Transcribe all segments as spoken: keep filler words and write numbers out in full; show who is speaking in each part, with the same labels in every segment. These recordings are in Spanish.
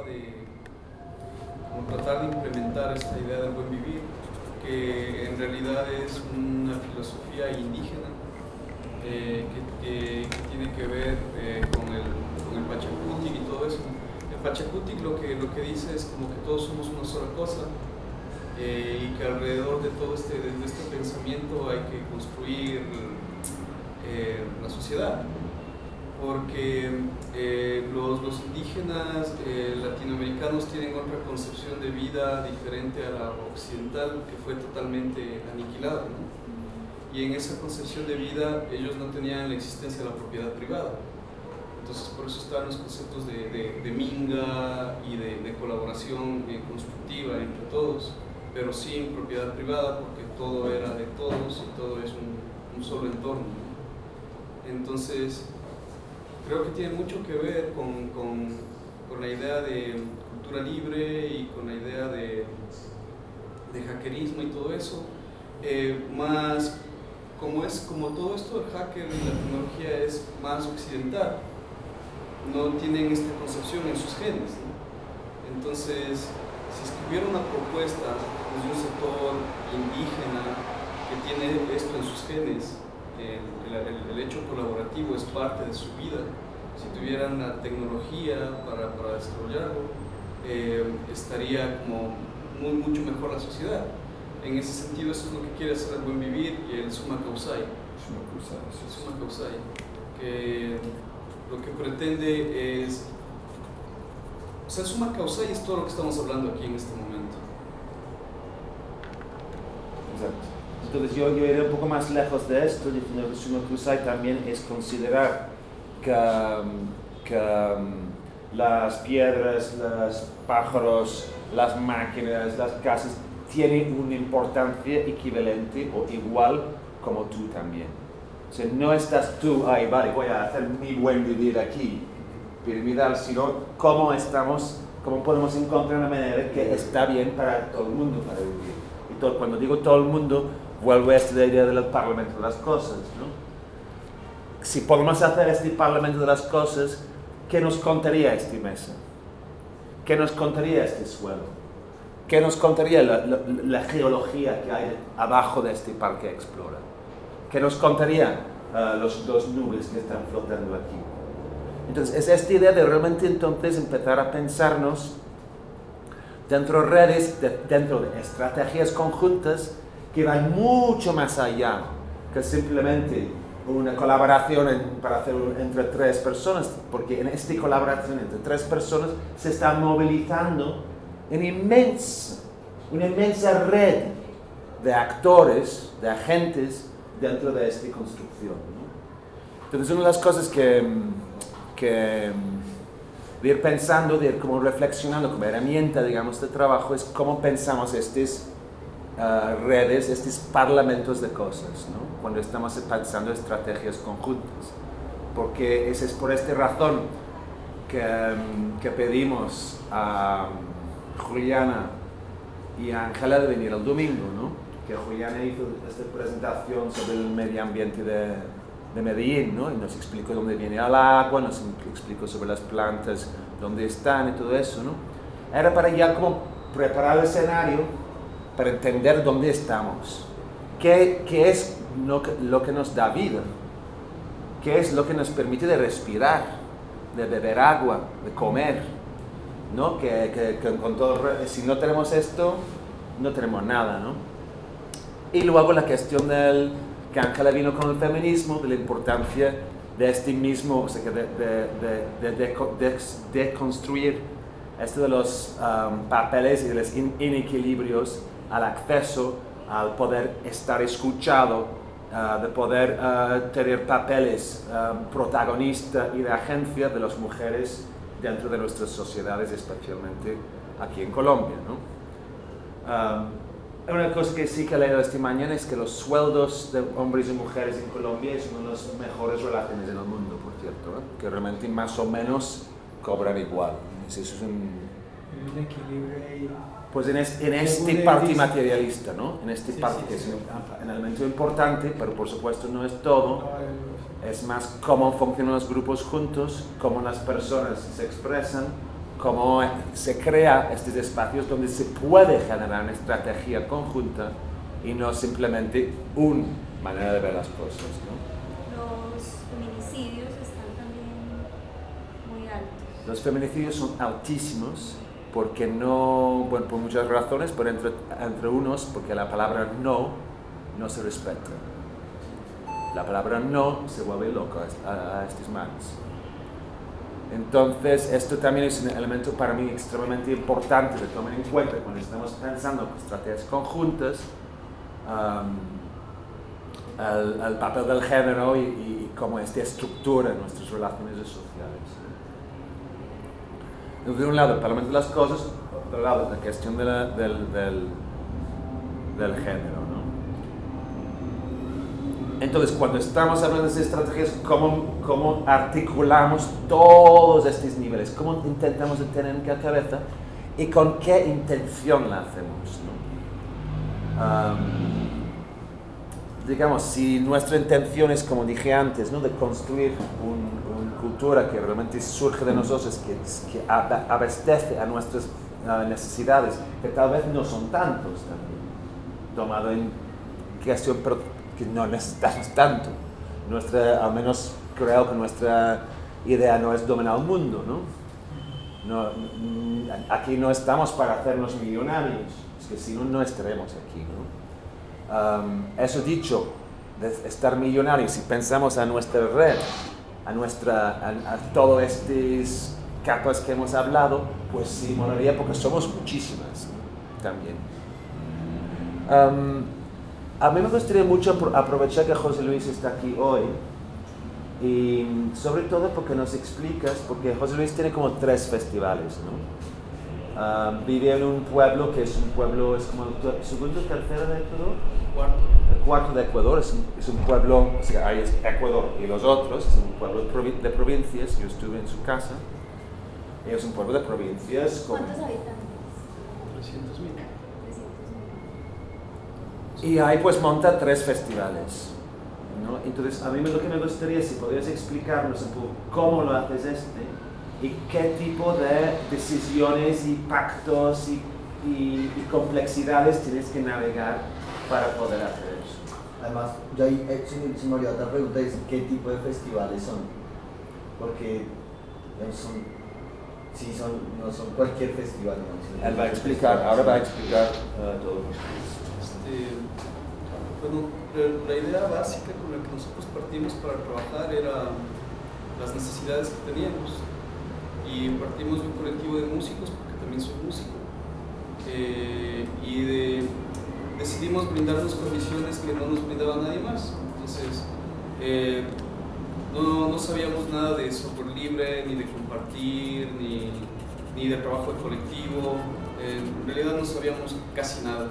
Speaker 1: de como tratar de implementar esta idea del buen vivir, que en realidad es una filosofía indígena eh, que, que, que tiene que ver eh, con, el, con el Pachacutic y todo eso. El Pachacutic lo que, lo que dice es como que todos somos una sola cosa eh, y que alrededor de todo este, de este pensamiento hay que construir eh, la sociedad. Porque eh, los, los indígenas eh, latinoamericanos tienen otra concepción de vida diferente a la occidental, que fue totalmente aniquilada, ¿no? Y en esa concepción de vida ellos no tenían la existencia de la propiedad privada. Entonces por eso están los conceptos de, de, de minga y de, de colaboración eh, constructiva entre todos, pero sin propiedad privada, porque todo era de todos y todo es un, un solo entorno, ¿no? Entonces creo que tiene mucho que ver con, con, con la idea de cultura libre y con la idea de, de hackerismo y todo eso, eh, más como es como todo esto del hacker y la tecnología es más occidental, no tienen esta concepción en sus genes, ¿no? Entonces, si es que hubiera una propuesta de un sector indígena que tiene esto en sus genes, El, el, el hecho colaborativo es parte de su vida. Si tuvieran la tecnología para, para desarrollarlo, eh, estaría como muy, mucho mejor la sociedad. En ese sentido, eso es lo que quiere hacer el buen vivir y el Summa Causai.
Speaker 2: Summa Causai, sí.
Speaker 1: Summa Causai, que lo que pretende es... O sea, el Summa Causai es todo lo que estamos hablando aquí en este momento.
Speaker 2: Exacto. Entonces yo, yo iré un poco más lejos de esto, diciendo que el Summa Causai también es considerar que, que las piedras, los pájaros, las máquinas, las casas tienen una importancia equivalente o igual como tú también. O sea, no estás tú, ay, vale, voy a hacer mi buen vivir aquí, piramidal, sino cómo estamos, cómo podemos encontrar una manera que está bien para todo el mundo para vivir. Y todo, cuando digo todo el mundo, vuelvo a esta idea del Parlamento de las Cosas, ¿no? Si podemos hacer este Parlamento de las Cosas, ¿qué nos contaría esta mesa? ¿Qué nos contaría este suelo? ¿Qué nos contaría la, la, la geología que hay abajo de este parque Explora? ¿Qué nos contaría uh, los dos nubes que están flotando aquí? Entonces, es esta idea de realmente entonces empezar a pensarnos dentro de redes, de, dentro de estrategias conjuntas que van mucho más allá que simplemente una colaboración en, para hacer un, entre tres personas, porque en esta colaboración entre tres personas se está movilizando una inmensa, una inmensa red de actores, de agentes dentro de esta construcción, ¿no? Entonces, una de las cosas que, que de ir pensando, de ir como reflexionando como herramienta, digamos, de trabajo, es cómo pensamos estas uh, redes, estos parlamentos de cosas, ¿no? Cuando estamos pensando estrategias conjuntas. Porque es, es por esta razón que, um, que pedimos a Juliana y a Ángela de venir el domingo, ¿no? Que Juliana hizo esta presentación sobre el medio ambiente de, de Medellín, ¿no? Y nos explicó dónde viene el agua, nos explicó sobre las plantas, dónde están y todo eso, ¿no? Era para ya como preparar el escenario para entender dónde estamos, qué, qué es lo que, lo que nos da vida, qué es lo que nos permite de respirar, de beber agua, de comer, ¿no? Que, que, que con todo, si no tenemos esto, no tenemos nada, ¿no? Y luego la cuestión del que Ángela vino con el feminismo, de la importancia de este mismo, o sea, que de, de, de, de, de, de construir esto de los um, papeles y de los in, inequilibrios al acceso, al poder estar escuchado, uh, de poder uh, tener papeles uh, protagonista y de agencia de las mujeres dentro de nuestras sociedades, especialmente aquí en Colombia, ¿no? Um, una cosa que sí que he leído esta mañana es que los sueldos de hombres y mujeres en Colombia es una de las mejores relaciones en el mundo, por cierto, ¿eh? Que realmente más o menos cobran igual. Eso es un...
Speaker 3: un equilibrio ahí.
Speaker 2: Pues en, es, en este parte materialista, ¿no? En este sí, parte sí, que sí. Es un elemento importante, pero por supuesto no es todo. Es más cómo funcionan los grupos juntos, cómo las personas se expresan cómo se crea estos espacios donde se puede generar una estrategia conjunta y no simplemente una manera de ver las cosas, ¿no?
Speaker 4: Los feminicidios están también muy altos.
Speaker 2: Los feminicidios son altísimos porque no, bueno, por muchas razones, pero entre, entre unos porque la palabra no no se respeta. La palabra no se vuelve loca a, a estas manos. Entonces, esto también es un elemento para mí extremadamente importante de tomar en cuenta cuando estamos pensando en estrategias conjuntas, um, el, el papel del género y, y, y cómo esta estructura nuestras relaciones sociales. De un lado, el Parlamento de las cosas, por otro lado, la cuestión de la, del, del, del género, ¿no? Entonces, cuando estamos hablando de esas estrategias, ¿cómo, cómo articulamos todos estos niveles? ¿Cómo intentamos tener en la cabeza? ¿Y con qué intención la hacemos, ¿no? Um, digamos, si nuestra intención es, como dije antes, ¿no?, de construir un, una cultura que realmente surge de nosotros, que, que abastece a nuestras uh, necesidades, que tal vez no son tantos también, tomado en cuestión, pero que no necesitamos tanto. Nuestra, al menos creo que nuestra idea no es dominar el mundo, ¿no? No, aquí no estamos para hacernos millonarios, es que si no, no estaremos aquí, ¿no? Um, eso dicho, de estar millonarios, si pensamos a nuestra red, a, nuestra, a, a todas estas capas que hemos hablado, pues sí, molaría porque somos muchísimas, ¿no? También. Um, A mí me gustaría mucho aprovechar que José Luis está aquí hoy y sobre todo porque nos explicas, porque José Luis tiene como tres festivales, ¿no? Uh, vive en un pueblo que es un pueblo, es como el segundo, tercero de Ecuador,
Speaker 1: Cuarto.
Speaker 2: el cuarto de Ecuador, es un, es un pueblo, o sea, ahí es Ecuador y los otros, es un pueblo de, provi de provincias, yo estuve en su casa, y es un pueblo de provincias con...
Speaker 4: ¿Cuántos habitantes?
Speaker 1: trescientos mil.
Speaker 2: Y ahí pues monta tres festivales, ¿no? Entonces a mí lo que me gustaría, si podrías explicarnos un poco cómo lo haces este y qué tipo de decisiones y pactos y, y, y complejidades tienes que navegar para poder hacer eso.
Speaker 5: Además, yo ahí eh, se, se me olvidó otra pregunta, es ¿qué tipo de festivales son? Porque no son, sí son, no son cualquier festival, ¿no?
Speaker 2: Él va a explicar, ahora va a explicar uh, todo.
Speaker 1: Este, bueno, la idea básica con la que nosotros partimos para trabajar era las necesidades que teníamos, y partimos de un colectivo de músicos, porque también soy músico, eh, y de, decidimos brindarnos condiciones que no nos brindaba nadie más. Entonces eh, no, no sabíamos nada de software libre, ni de compartir, ni, ni de trabajo de colectivo, eh, en realidad no sabíamos casi nada.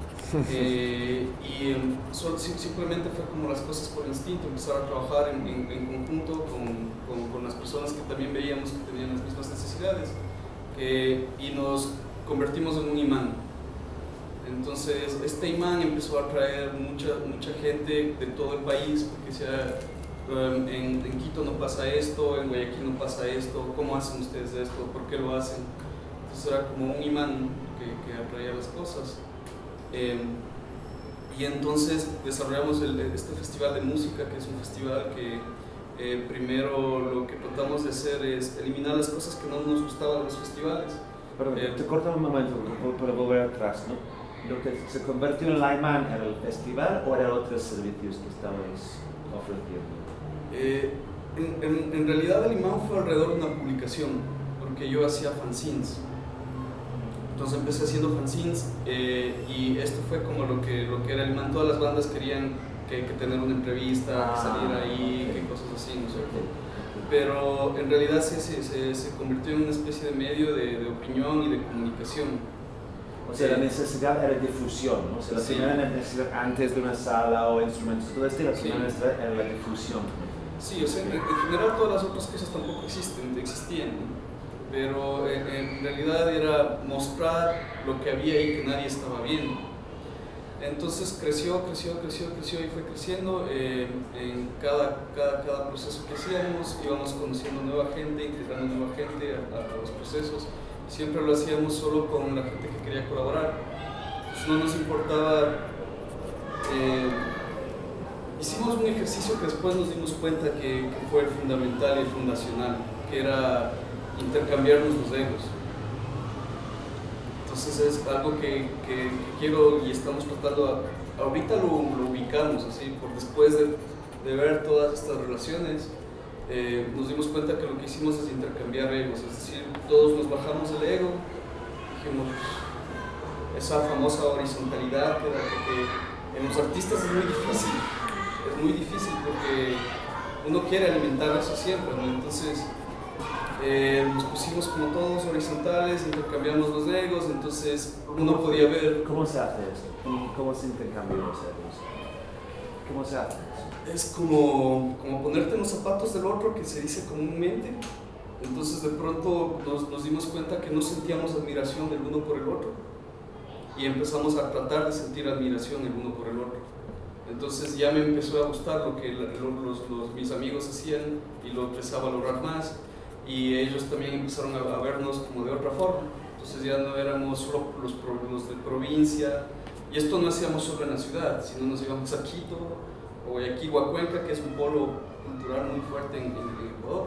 Speaker 1: Eh, y um, so, simplemente fue como las cosas por instinto, empezar a trabajar en, en, en conjunto con, con, con las personas que también veíamos que tenían las mismas necesidades, eh, y nos convertimos en un imán. Entonces este imán empezó a atraer mucha, mucha gente de todo el país, porque decía, um, en, en Quito no pasa esto, en Guayaquil no pasa esto, ¿cómo hacen ustedes esto? ¿Por qué lo hacen? Entonces era como un imán que, que atraía las cosas. Eh, y entonces desarrollamos el, este festival de música, que es un festival que eh, primero lo que tratamos de hacer es eliminar las cosas que no nos gustaban de los festivales.
Speaker 2: Perdón,
Speaker 1: eh,
Speaker 2: te corto un momento para volver atrás, ¿no? ¿Lo que se convirtió en la imán era el festival o eran otros servicios que estabais ofreciendo?
Speaker 1: Eh, en, en, en realidad el imán fue alrededor de una publicación, porque yo hacía fanzines. Entonces empecé haciendo fanzines, eh, y esto fue como lo que, lo que era el imán. Todas las bandas querían que, que tener una entrevista, que salir ahí, okay, que cosas así, ¿no sé qué. Pero en realidad se, se, se convirtió en una especie de medio de, de opinión y de comunicación.
Speaker 2: O sea, la necesidad era difusión, ¿no? O sea, la
Speaker 1: sí.
Speaker 2: primera necesidad antes de una sala o instrumentos, todo esto, la
Speaker 1: Sí.
Speaker 2: primera necesidad era la difusión.
Speaker 1: Sí, o sea, en, en general todas las otras cosas tampoco existen, existían, ¿no? Pero en, en realidad era mostrar lo que había ahí que nadie estaba viendo. Entonces creció, creció, creció, creció y fue creciendo. Eh, en cada, cada, cada proceso que hacíamos íbamos conociendo nueva gente, integrando nueva gente a, a los procesos. Siempre lo hacíamos solo con la gente que quería colaborar. Entonces no nos importaba. Eh, hicimos un ejercicio que después nos dimos cuenta que, que fue el fundamental y el fundacional, que era intercambiarnos los egos. Entonces es algo que, que, que quiero y estamos tratando, a, ahorita lo, lo ubicamos así, por después de, de ver todas estas relaciones, eh, nos dimos cuenta que lo que hicimos es intercambiar egos, es decir, todos nos bajamos el ego, dijimos, esa famosa horizontalidad que, que en los artistas es muy difícil, es muy difícil porque uno quiere alimentar eso siempre, ¿no? Entonces Eh, nos pusimos como todos horizontales, intercambiamos los egos, entonces uno podía ver...
Speaker 2: ¿Cómo se hace eso? ¿Cómo se intercambian los egos? ¿Cómo se hace eso?
Speaker 1: Es como, como ponerte en los zapatos del otro, que se dice comúnmente. Entonces de pronto nos, nos dimos cuenta que no sentíamos admiración del uno por el otro y empezamos a tratar de sentir admiración el uno por el otro. Entonces ya me empezó a gustar lo que los, los, los, mis amigos hacían y lo empecé a valorar más. Y ellos también empezaron a, a vernos como de otra forma. Entonces ya no éramos solo los, los de provincia, y esto no hacíamos solo en la ciudad, sino nos íbamos a Quito, o Guayaquil, o a Cuenca, que es un polo cultural muy fuerte en, en, en Ecuador.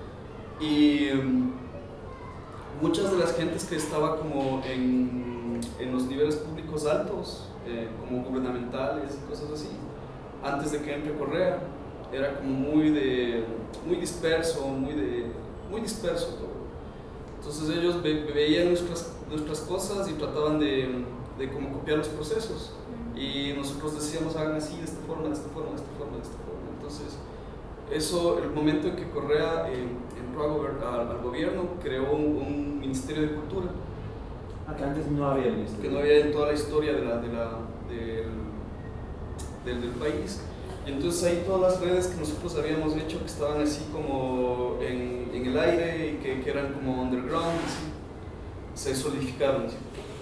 Speaker 1: Y um, muchas de las gentes que estaba como en, en los niveles públicos altos, eh, como gubernamentales y cosas así, antes de que entre Correa, era como muy, de, muy disperso, muy de... muy disperso todo. Entonces ellos ve, veían nuestras, nuestras cosas y trataban de, de como copiar los procesos. Y nosotros decíamos, hagan así, de esta forma, de esta forma, de esta forma, de esta forma. Entonces, eso, el momento en que Correa eh, entró a al, al gobierno, creó un, un Ministerio de Cultura.
Speaker 2: Ah, que antes no había ministerio.
Speaker 1: Que no había en toda la historia de la, de la, del, del, del país. Y entonces ahí todas las redes que nosotros habíamos hecho, que estaban así como en, en el aire y que, que eran como underground, así, se solidificaron. Así.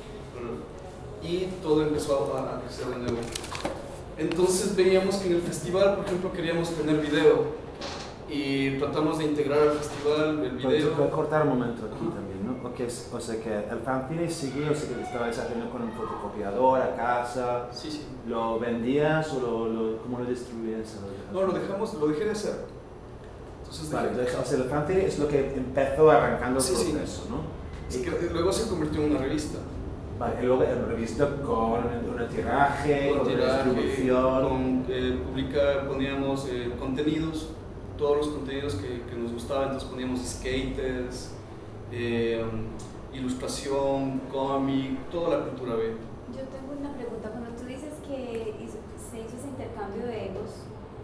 Speaker 1: Y todo empezó a, a crecer de nuevo. Entonces veíamos que en el festival, por ejemplo, queríamos tener video y tratamos de integrar al festival el video.
Speaker 2: Voy a cortar un momento aquí también, ¿no? Okay, o sea que el fanzine siguió, o sea que lo estabais haciendo con un fotocopiador a casa.
Speaker 1: Sí, sí.
Speaker 2: ¿Lo vendías o lo, lo, cómo lo distribuías?
Speaker 1: No, lo dejamos, lo dejé de hacer. Entonces,
Speaker 2: vale,
Speaker 1: dejé...
Speaker 2: entonces, o sea, el fanzine es lo que empezó arrancando el
Speaker 1: sí,
Speaker 2: proceso,
Speaker 1: sí.
Speaker 2: ¿no?
Speaker 1: Sí, que luego se convirtió en una revista.
Speaker 2: Vale, y luego en revista con un tiraje, con, con
Speaker 1: tiraje,
Speaker 2: distribución.
Speaker 1: Con, eh, publica, poníamos eh, contenidos, todos los contenidos que, que nos gustaban, entonces poníamos skaters, eh, ilustración, cómic, toda la cultura B.
Speaker 4: Yo tengo una pregunta. Cuando tú dices que hizo, se hizo ese intercambio de egos,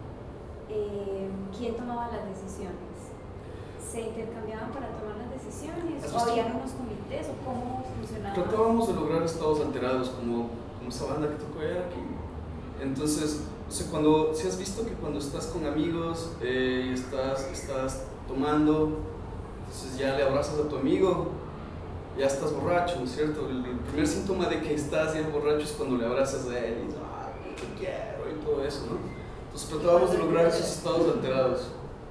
Speaker 4: eh, ¿quién tomaba las decisiones? ¿Se intercambiaban para tomar las decisiones? ¿O había unos comités? ¿O cómo funcionaba?
Speaker 1: Tratábamos de lograr estados alterados, como, como esa banda que tocó ayer aquí. Entonces, o sea, cuando, si has visto que cuando estás con amigos eh, y estás, estás tomando, entonces ya le abrazas a tu amigo, ya estás borracho, ¿no es cierto? El, el primer síntoma de que estás ya borracho es cuando le abrazas a él y dices, ay, te quiero y todo eso, ¿no? Entonces tratábamos de lograr esos estados alterados.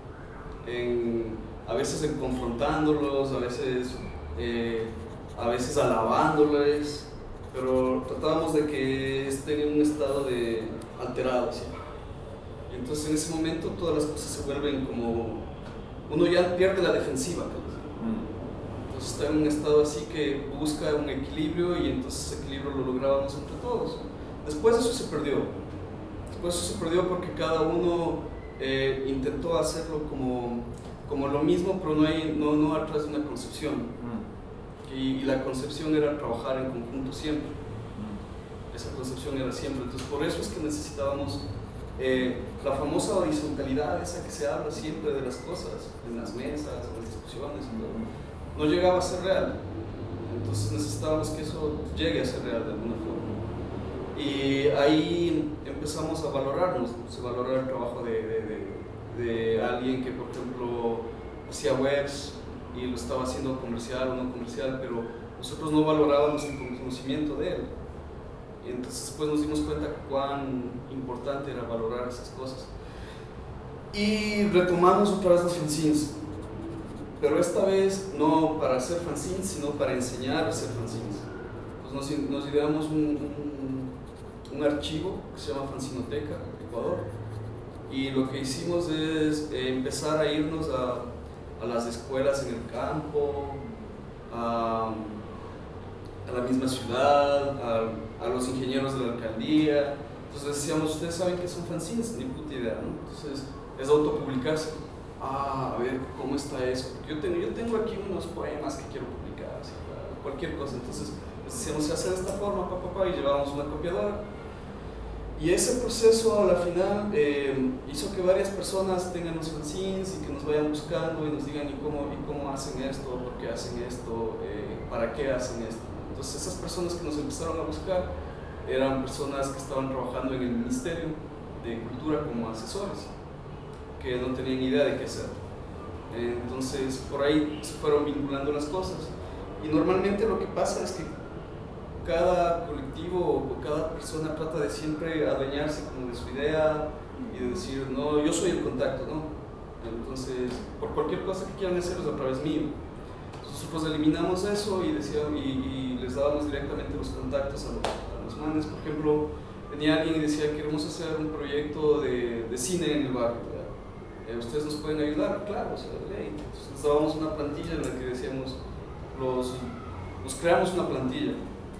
Speaker 1: En, a veces en confrontándolos, a veces, eh, a veces alabándoles, pero tratábamos de que estén en un estado de alterado, ¿sí? Y entonces en ese momento todas las cosas se vuelven como, uno ya pierde la defensiva, entonces está en un estado así que busca un equilibrio y entonces ese equilibrio lo lográbamos entre todos. Después eso se perdió, después eso se perdió porque cada uno eh, intentó hacerlo como como lo mismo, pero no, hay, no, no atrás de una concepción. Mm. Y, y la concepción era trabajar en conjunto siempre. Mm. Esa concepción era siempre. Entonces, por eso es que necesitábamos eh, la famosa horizontalidad, esa que se habla siempre de las cosas, en las mesas, en las discusiones, y todo. No llegaba a ser real. Entonces, necesitábamos que eso llegue a ser real de alguna forma. Y ahí empezamos a valorarnos, se valora el trabajo de, de, de de alguien que, por ejemplo, hacía webs y lo estaba haciendo comercial o no comercial, pero nosotros no valorábamos el conocimiento de él. Y entonces después nos dimos cuenta cuán importante era valorar esas cosas. Y retomamos otra vez los fanzines, pero esta vez no para hacer fanzines, sino para enseñar a hacer fanzines. Pues nos, nos ideamos un, un, un archivo que se llama Fanzinoteca Ecuador, y lo que hicimos es eh, empezar a irnos a, a las escuelas en el campo, a, a la misma ciudad, a, a los ingenieros de la alcaldía. Entonces decíamos, ustedes saben que son fanzines, ni puta idea, ¿no? Entonces es autopublicarse. Ah, a ver, ¿cómo está eso? Yo tengo, yo tengo aquí unos poemas que quiero publicar, así, cualquier cosa. Entonces les decíamos, se hace de esta forma, pa, pa, pa, y llevábamos una copiadora. Y ese proceso a la final eh, hizo que varias personas tengan los fanzines y que nos vayan buscando y nos digan ¿y cómo, y cómo hacen esto? ¿Por qué hacen esto? Eh, ¿Para qué hacen esto? Entonces esas personas que nos empezaron a buscar eran personas que estaban trabajando en el Ministerio de Cultura como asesores, que no tenían ni idea de qué hacer. Entonces por ahí se fueron vinculando las cosas. Y normalmente lo que pasa es que cada colectivo o cada persona trata de siempre adueñarse como de su idea y de decir, no, yo soy el contacto, ¿no? Entonces, por cualquier cosa que quieran hacer es a través mío. Entonces, pues eliminamos eso y, decíamos, y, y les dábamos directamente los contactos a los, a los manes. Por ejemplo, venía alguien y decía, queremos hacer un proyecto de, de cine en el barrio, eh, ¿ustedes nos pueden ayudar? Claro, o sea, de ley. Entonces, les dábamos una plantilla en la que decíamos, los, los creamos una plantilla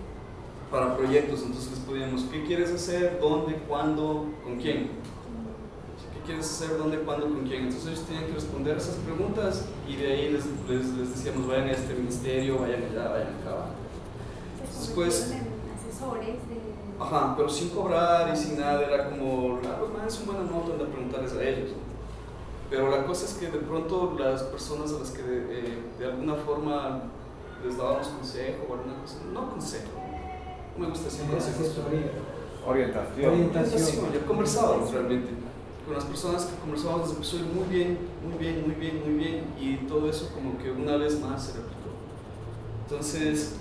Speaker 1: para proyectos, entonces les podíamos, ¿qué quieres hacer? ¿Dónde? ¿Cuándo? ¿Con quién? ¿Qué quieres hacer? ¿Dónde? ¿Cuándo? ¿Con quién? Entonces ellos tenían que responder esas preguntas y de ahí les, les, les decíamos, vayan a este ministerio, vayan allá, vayan acá. Después,
Speaker 4: asesores de...
Speaker 1: ajá, pero sin cobrar y sin nada, era como, ah, los manes son buena nota de preguntarles a ellos. Pero la cosa es que de pronto las personas a las que de, eh, de alguna forma les dábamos consejo o alguna cosa, no consejo, no me gusta decir consejos.
Speaker 2: Orientación.
Speaker 3: Orientación.
Speaker 1: Yo conversábamos realmente con las personas que conversábamos desde el episodio muy bien, muy bien, muy bien, muy bien, y todo eso como que una vez más se repitió. Entonces,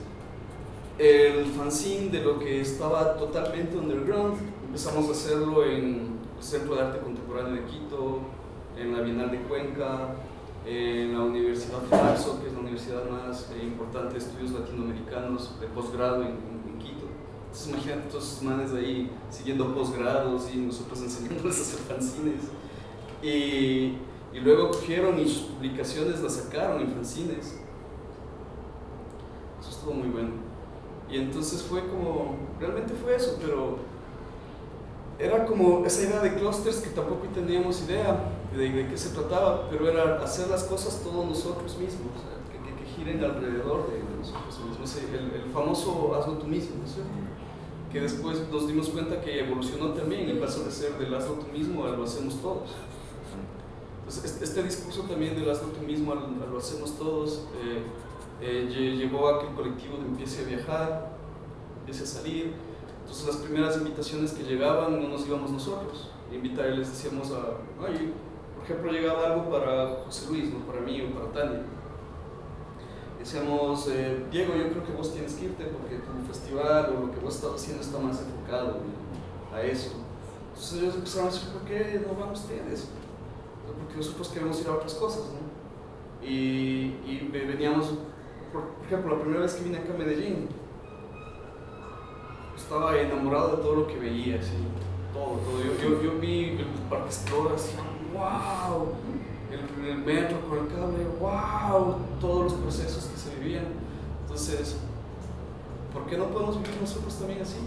Speaker 1: el fanzine de lo que estaba totalmente underground, empezamos a hacerlo en el Centro de Arte Contemporáneo de Quito, en la Bienal de Cuenca, en la Universidad Flaxo, que es la universidad más eh, importante de estudios latinoamericanos de posgrado en, en, en Quito. Entonces imagínate todos esos manes ahí siguiendo posgrados y nosotros enseñándoles a hacer fanzines. Y, y luego cogieron y sus publicaciones las sacaron en fanzines. Eso estuvo muy bueno. Y entonces fue como, realmente fue eso, pero era como esa idea de clusters que tampoco teníamos idea de, de qué se trataba, pero era hacer las cosas todos nosotros mismos, o sea, que, que, que giren alrededor de, de nosotros mismos, el, el famoso hazlo tú mismo, ¿no es cierto? Que después nos dimos cuenta que evolucionó también y pasó de ser del hazlo tú mismo a lo hacemos todos. Entonces este discurso también del hazlo tú mismo a lo hacemos todos eh, eh, llevó a que el colectivo empiece a viajar, empiece a salir. Entonces las primeras invitaciones que llegaban no nos íbamos nosotros, invitar y les decíamos a, oye, por ejemplo llegaba algo para José Luis, ¿no? Para mí o para Tania. Decíamos, eh, Diego, yo creo que vos tienes que irte porque tu festival o lo que vos estás haciendo está más enfocado, ¿no? A eso. Entonces ellos empezaron a decir, ¿por qué no van ustedes? Porque nosotros queremos ir a otras cosas, ¿no? Y, y veníamos, por, por ejemplo, la primera vez que vine acá a Medellín, estaba enamorado de todo lo que veía, así, todo, todo. Yo, yo, yo vi el Parque Explora, así, wow, el, el metro con el cable, wow, todos los procesos que se vivían. Entonces, ¿por qué no podemos vivir nosotros también así?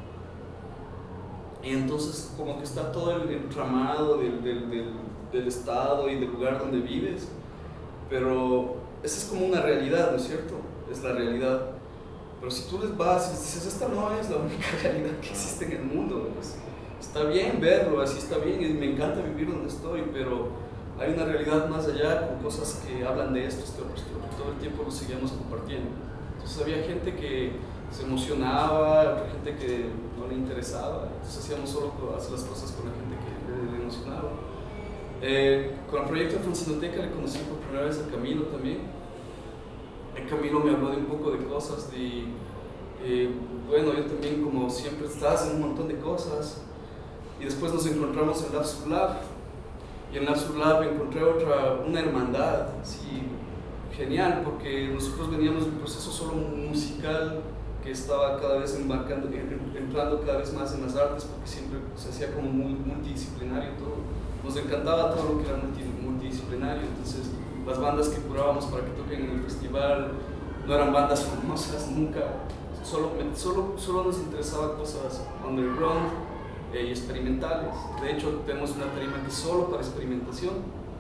Speaker 1: Y entonces, como que está todo el entramado del, del, del, del estado y del lugar donde vives, pero esa es como una realidad, ¿no es cierto? Es la realidad. Pero si tú les vas y les dices, esta no es la única realidad que existe en el mundo, pues, está bien verlo, así está bien, y me encanta vivir donde estoy, pero hay una realidad más allá con cosas que hablan de esto, esto, esto, todo el tiempo lo seguíamos compartiendo. Entonces había gente que se emocionaba, otra gente que no le interesaba, entonces hacíamos solo hacer las cosas con la gente que le, le emocionaba. Eh, con el proyecto de Fanzinoteca le conocí por primera vez a Camilo también. Camilo me habló de un poco de cosas, de, Eh, bueno, yo también, como siempre, estaba haciendo un montón de cosas. Y después nos encontramos en Labs Lab. Y en Labs Lab encontré otra, una hermandad, así, genial, porque nosotros veníamos de un proceso solo musical que estaba cada vez embarcando, entrando cada vez más en las artes, porque siempre se hacía como muy multidisciplinario todo. Nos encantaba todo lo que era multi, multidisciplinario, entonces las bandas que curábamos para que toquen en el festival no eran bandas famosas nunca, solo, solo, solo nos interesaba cosas underground eh, y experimentales. De hecho, tenemos una tarima que es solo para experimentación.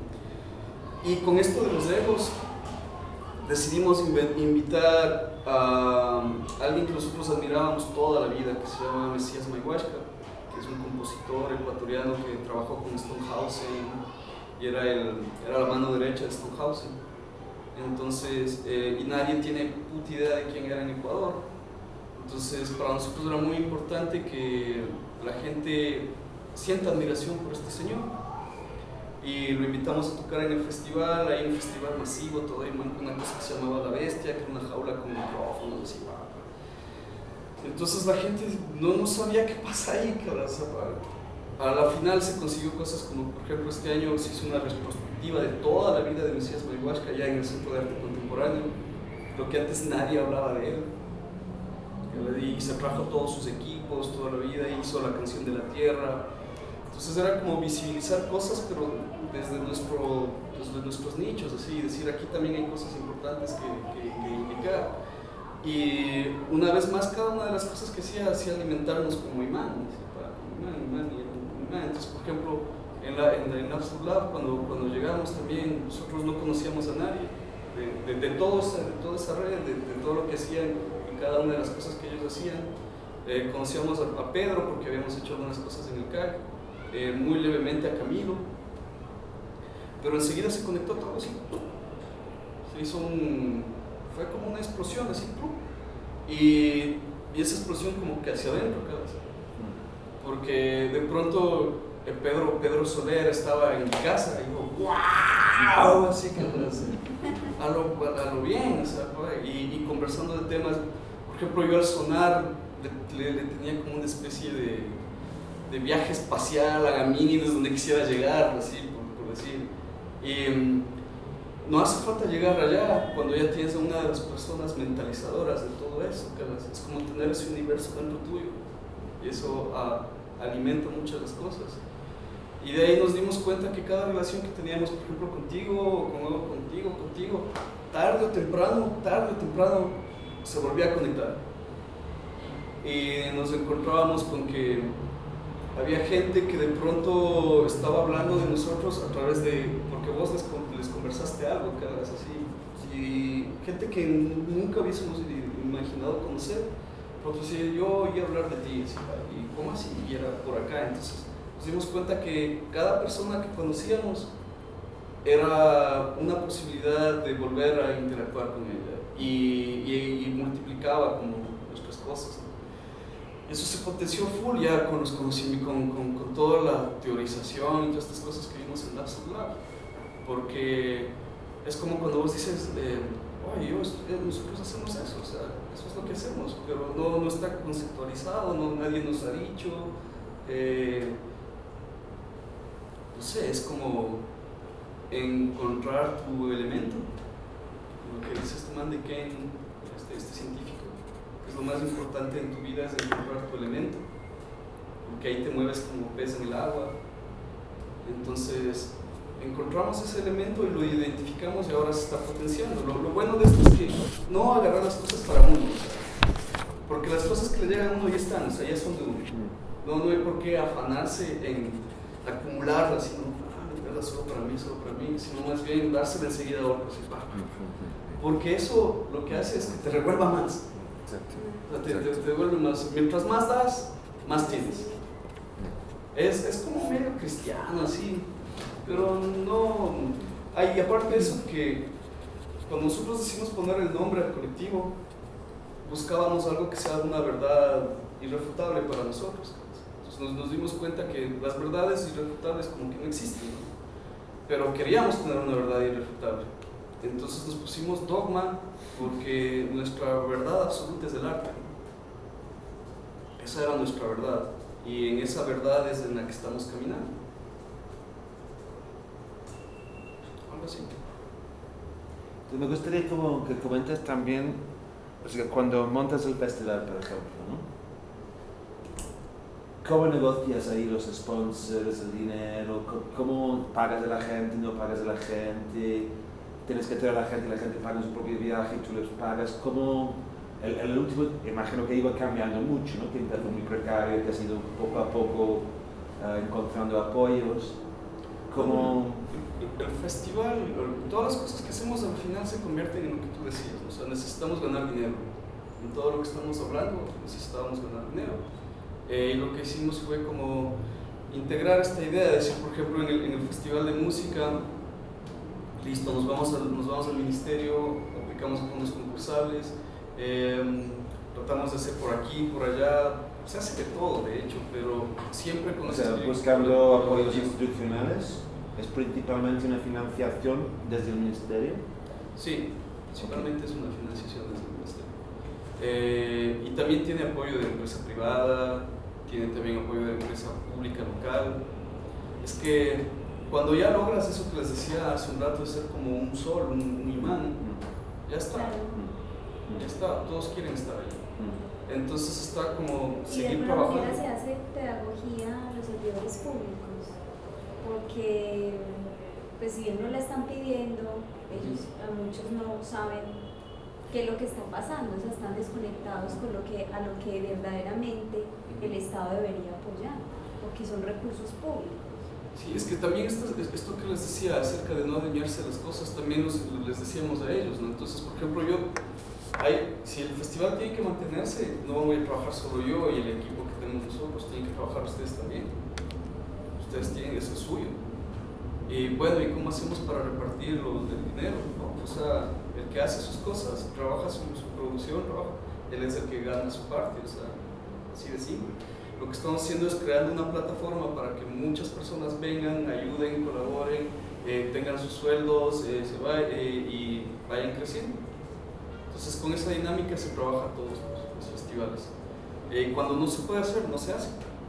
Speaker 1: Y con esto de los egos, decidimos invitar a alguien que nosotros admirábamos toda la vida, que se llama Mesías Mayhuashka, que es un compositor ecuatoriano que trabajó con Stonehausen y era, el, era la mano derecha de Stonehausen. Entonces, eh, y nadie tiene puta idea de quién era en Ecuador. Entonces, para nosotros era muy importante que la gente sienta admiración por este señor. Y lo invitamos a tocar en el festival, hay un festival masivo, todo ahí, una cosa que se llamaba La Bestia, que era una jaula con micrófonos, así, entonces la gente no, no sabía qué pasa ahí, cara. A la final se consiguió cosas como, por ejemplo, este año se hizo una retrospectiva de toda la vida de Mesías Mayhuashka allá en el Centro de Arte Contemporáneo, lo que antes nadie hablaba de él. Y se trajo todos sus equipos, toda la vida, hizo la canción de la tierra. Entonces era como visibilizar cosas, pero desde, nuestro, desde nuestros nichos, así, decir aquí también hay cosas importantes que, que, que indicar. Y una vez más, cada una de las cosas que hacía, hacía alimentarnos como imán, imán, imán, imán. Entonces, por ejemplo, en la, en la, en Absolute Lab, cuando, cuando llegamos también, nosotros no conocíamos a nadie, de, de, de, todo esa, de toda esa red, de, de todo lo que hacían y cada una de las cosas que ellos hacían. Eh, conocíamos a, a Pedro porque habíamos hecho algunas cosas en el C A C. Eh, muy levemente a Camilo, pero enseguida se conectó todo así, se hizo un, fue como una explosión así, y, y esa explosión como que hacia adentro cada vez, porque de pronto eh, Pedro, Pedro Soler estaba en mi casa y dijo ¡wow! Así que a lo, a lo bien, o sea, y, y conversando de temas, por ejemplo, yo al sonar le, le, le tenía como una especie de de viaje espacial a Gamínides, donde quisiera llegar, así, por, por decir. Y um, no hace falta llegar allá cuando ya tienes a una de las personas mentalizadoras de todo eso, que es como tener ese universo dentro tuyo, y eso uh, alimenta muchas de las cosas. Y de ahí nos dimos cuenta que cada relación que teníamos, por ejemplo, contigo, con, contigo, contigo, tarde o temprano, tarde o temprano, se volvía a conectar. Y nos encontrábamos con que había gente que de pronto estaba hablando de nosotros a través de, porque vos les, les conversaste algo, que es así, y gente que nunca hubiésemos imaginado conocer, pero decía, yo oí hablar de ti, así, y ¿cómo así? Y era por acá. Entonces nos dimos cuenta que cada persona que conocíamos era una posibilidad de volver a interactuar con ella, y, y, y multiplicaba como nuestras cosas. Eso se potenció full ya con los conocimientos, con, con, con toda la teorización y todas estas cosas que vimos en Labs Lab, porque es como cuando vos dices, eh, oye, yo, nosotros hacemos eso, o sea, eso es lo que hacemos, pero no, no está conceptualizado, no, nadie nos ha dicho, eh, no sé, es como encontrar tu elemento, lo que dice este man de Ken, este, este científico. Lo más importante en tu vida es encontrar tu elemento, porque ahí te mueves como pez en el agua. Entonces encontramos ese elemento y lo identificamos y ahora se está potenciando. Lo, lo bueno de esto es que no agarrar las cosas para uno, o sea, porque las cosas que le llegan a uno ya están, o sea, ya son de uno. No, no hay por qué afanarse en acumularlas, sino ah, solo para mí, solo para mí, sino más bien dársela enseguida a otros. Porque eso lo que hace es que te revuelva más.
Speaker 2: Exacto.
Speaker 1: O sea, te, te, te devuelve más. Mientras más das, más tienes. Es, es como medio cristiano, así. Pero no. Hay, y aparte de eso, que cuando nosotros decidimos poner el nombre al colectivo, buscábamos algo que sea una verdad irrefutable para nosotros. Entonces nos, nos dimos cuenta que las verdades irrefutables como que no existen, ¿no? Pero queríamos tener una verdad irrefutable. Entonces nos pusimos dogma porque nuestra verdad absoluta es el arte. Esa era nuestra verdad, y en esa verdad es en la que estamos caminando. Algo así.
Speaker 2: Entonces me gustaría como que comentes también, o sea, cuando montas el festival, por ejemplo, ¿no? ¿Cómo negocias ahí los sponsors, el dinero? ¿Cómo pagas a la gente, no pagas a la gente? ¿Tienes que traer a la gente y la gente paga su propio viaje y tú les pagas? ¿Cómo? El, el último, imagino que iba cambiando mucho, ¿no? Que empezó muy precario, que ha sido poco a poco uh, encontrando apoyos. ¿Cómo?
Speaker 1: El, el festival, todas las cosas que hacemos al final se convierten en lo que tú decías, o sea, necesitamos ganar dinero. En todo lo que estamos hablando necesitábamos ganar dinero. Eh, y lo que hicimos fue como integrar esta idea, de decir, por ejemplo, en el, en el festival de música, listo, nos vamos al, nos vamos al ministerio, aplicamos a fondos concursables, eh, tratamos de hacer por aquí, por allá, se hace de todo, de hecho, pero siempre con...
Speaker 2: O sea, buscando apoyos institucionales, ¿es principalmente una financiación desde el ministerio?
Speaker 1: Sí, principalmente es una financiación desde el ministerio. Eh, y también tiene apoyo de empresa privada, tiene también apoyo de empresa pública local. Es que cuando ya logras eso que les decía hace un rato, de ser como un sol, un, un imán, ya está, ya está, todos quieren estar ahí. Entonces está como
Speaker 4: y
Speaker 1: seguir
Speaker 4: de
Speaker 1: trabajando.
Speaker 4: alguna manera se hace pedagogía a los servidores públicos, porque pues si bien no la están pidiendo, ellos a muchos no saben qué es lo que está pasando, o sea, están desconectados con lo que, a lo que verdaderamente el Estado debería apoyar, porque son recursos públicos.
Speaker 1: Sí, es que también esto, esto que les decía acerca de no adueñarse de las cosas, también nos, les decíamos a ellos, ¿no? Entonces, por ejemplo, yo, hay, si el festival tiene que mantenerse, no voy a trabajar solo yo y el equipo que tenemos nosotros, tienen que trabajar ustedes también. Ustedes tienen, eso es suyo. Y bueno, ¿y cómo hacemos para repartir lo del dinero? ¿No? O sea, el que hace sus cosas, trabaja su, su producción, trabaja, él es el que gana su parte, o sea, así de simple. Lo que estamos haciendo es creando una plataforma para que muchas personas vengan, ayuden, colaboren, eh, tengan sus sueldos eh, se va, eh, y vayan creciendo. Entonces con esa dinámica se trabaja todos los, los festivales. Eh, cuando no se puede hacer, no se hace.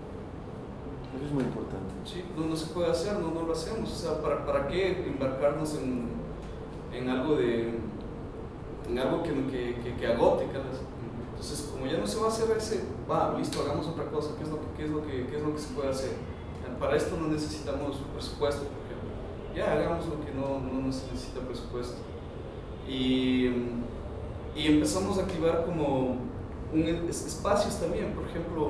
Speaker 2: Eso es muy importante.
Speaker 1: Sí, no, no se puede hacer, no, no lo hacemos. O sea, ¿para, para qué embarcarnos en, en algo de en algo que, que, que, que agote cada vez? Entonces, como ya no se va a hacer ese, va, listo, hagamos otra cosa. ¿Qué es lo que, qué es lo que, qué es lo que se puede hacer? Para esto no necesitamos presupuesto, por ejemplo. Ya hagamos lo que no, no se necesita presupuesto. Y, y empezamos a activar como un, espacios también, por ejemplo.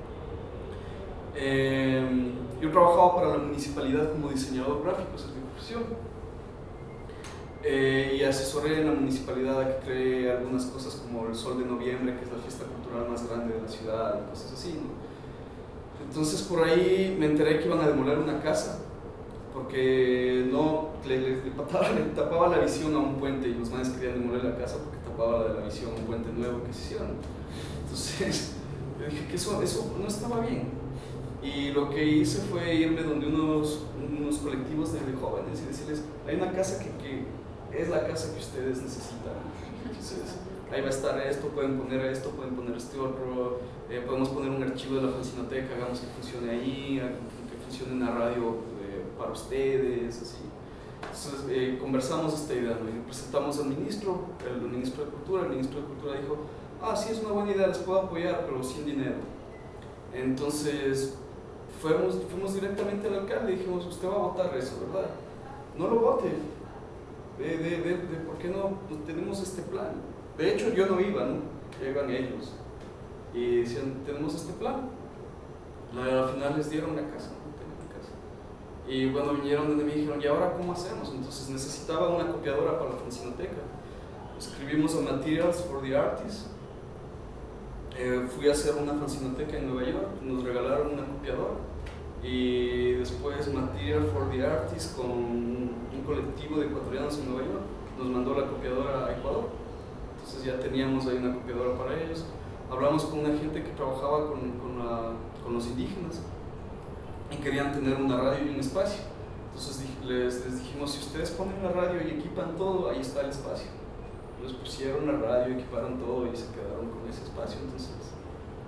Speaker 1: Eh, yo trabajaba para la municipalidad como diseñador gráfico, esa es mi profesión. Eh, y asesoré en la municipalidad a que cree algunas cosas como el Sol de Noviembre, que es la fiesta cultural más grande de la ciudad, y cosas así, ¿no? Entonces por ahí me enteré que iban a demoler una casa, porque no, le, le, le, tapaba, le tapaba la visión a un puente y los manes querían demoler la casa porque tapaba la, la visión a un puente nuevo que se hicieron. Entonces yo dije que eso, eso no estaba bien. Y lo que hice fue irme donde unos, unos colectivos de, de jóvenes y decirles, hay una casa que, que es la casa que ustedes necesitan. Entonces, ahí va a estar esto, pueden poner esto, pueden poner este otro, eh, podemos poner un archivo de la fanzinoteca, hagamos que funcione ahí, que funcione una radio eh, para ustedes, así. Entonces, eh, conversamos esta idea, ¿no? Y presentamos al ministro, el ministro de Cultura, el ministro de Cultura dijo, ah, sí, es una buena idea, les puedo apoyar, pero sin dinero. Entonces, fuimos, fuimos directamente al alcalde y dijimos, usted va a votar eso, ¿verdad? No lo vote. De, de, de, de por qué no tenemos este plan. De hecho yo no iba, ¿no? Iban ellos y decían, tenemos este plan. Al final les dieron la casa, ¿no? Tenían la casa. Y cuando vinieron donde me dijeron, ¿y ahora cómo hacemos? Entonces necesitaba una copiadora para la fanzinoteca. Escribimos a Materials for the Artists. Eh, fui a hacer una fanzinoteca en Nueva York, nos regalaron una copiadora. Y después Material for the Artists con un colectivo de ecuatorianos en Nueva York nos mandó la copiadora a Ecuador. Entonces ya teníamos ahí una copiadora para ellos. Hablamos con una gente que trabajaba con, con, la, con los indígenas y querían tener una radio y un espacio. Entonces les, les dijimos, si ustedes ponen la radio y equipan todo, ahí está el espacio. Les pusieron la radio, equiparon todo y se quedaron con ese espacio. Entonces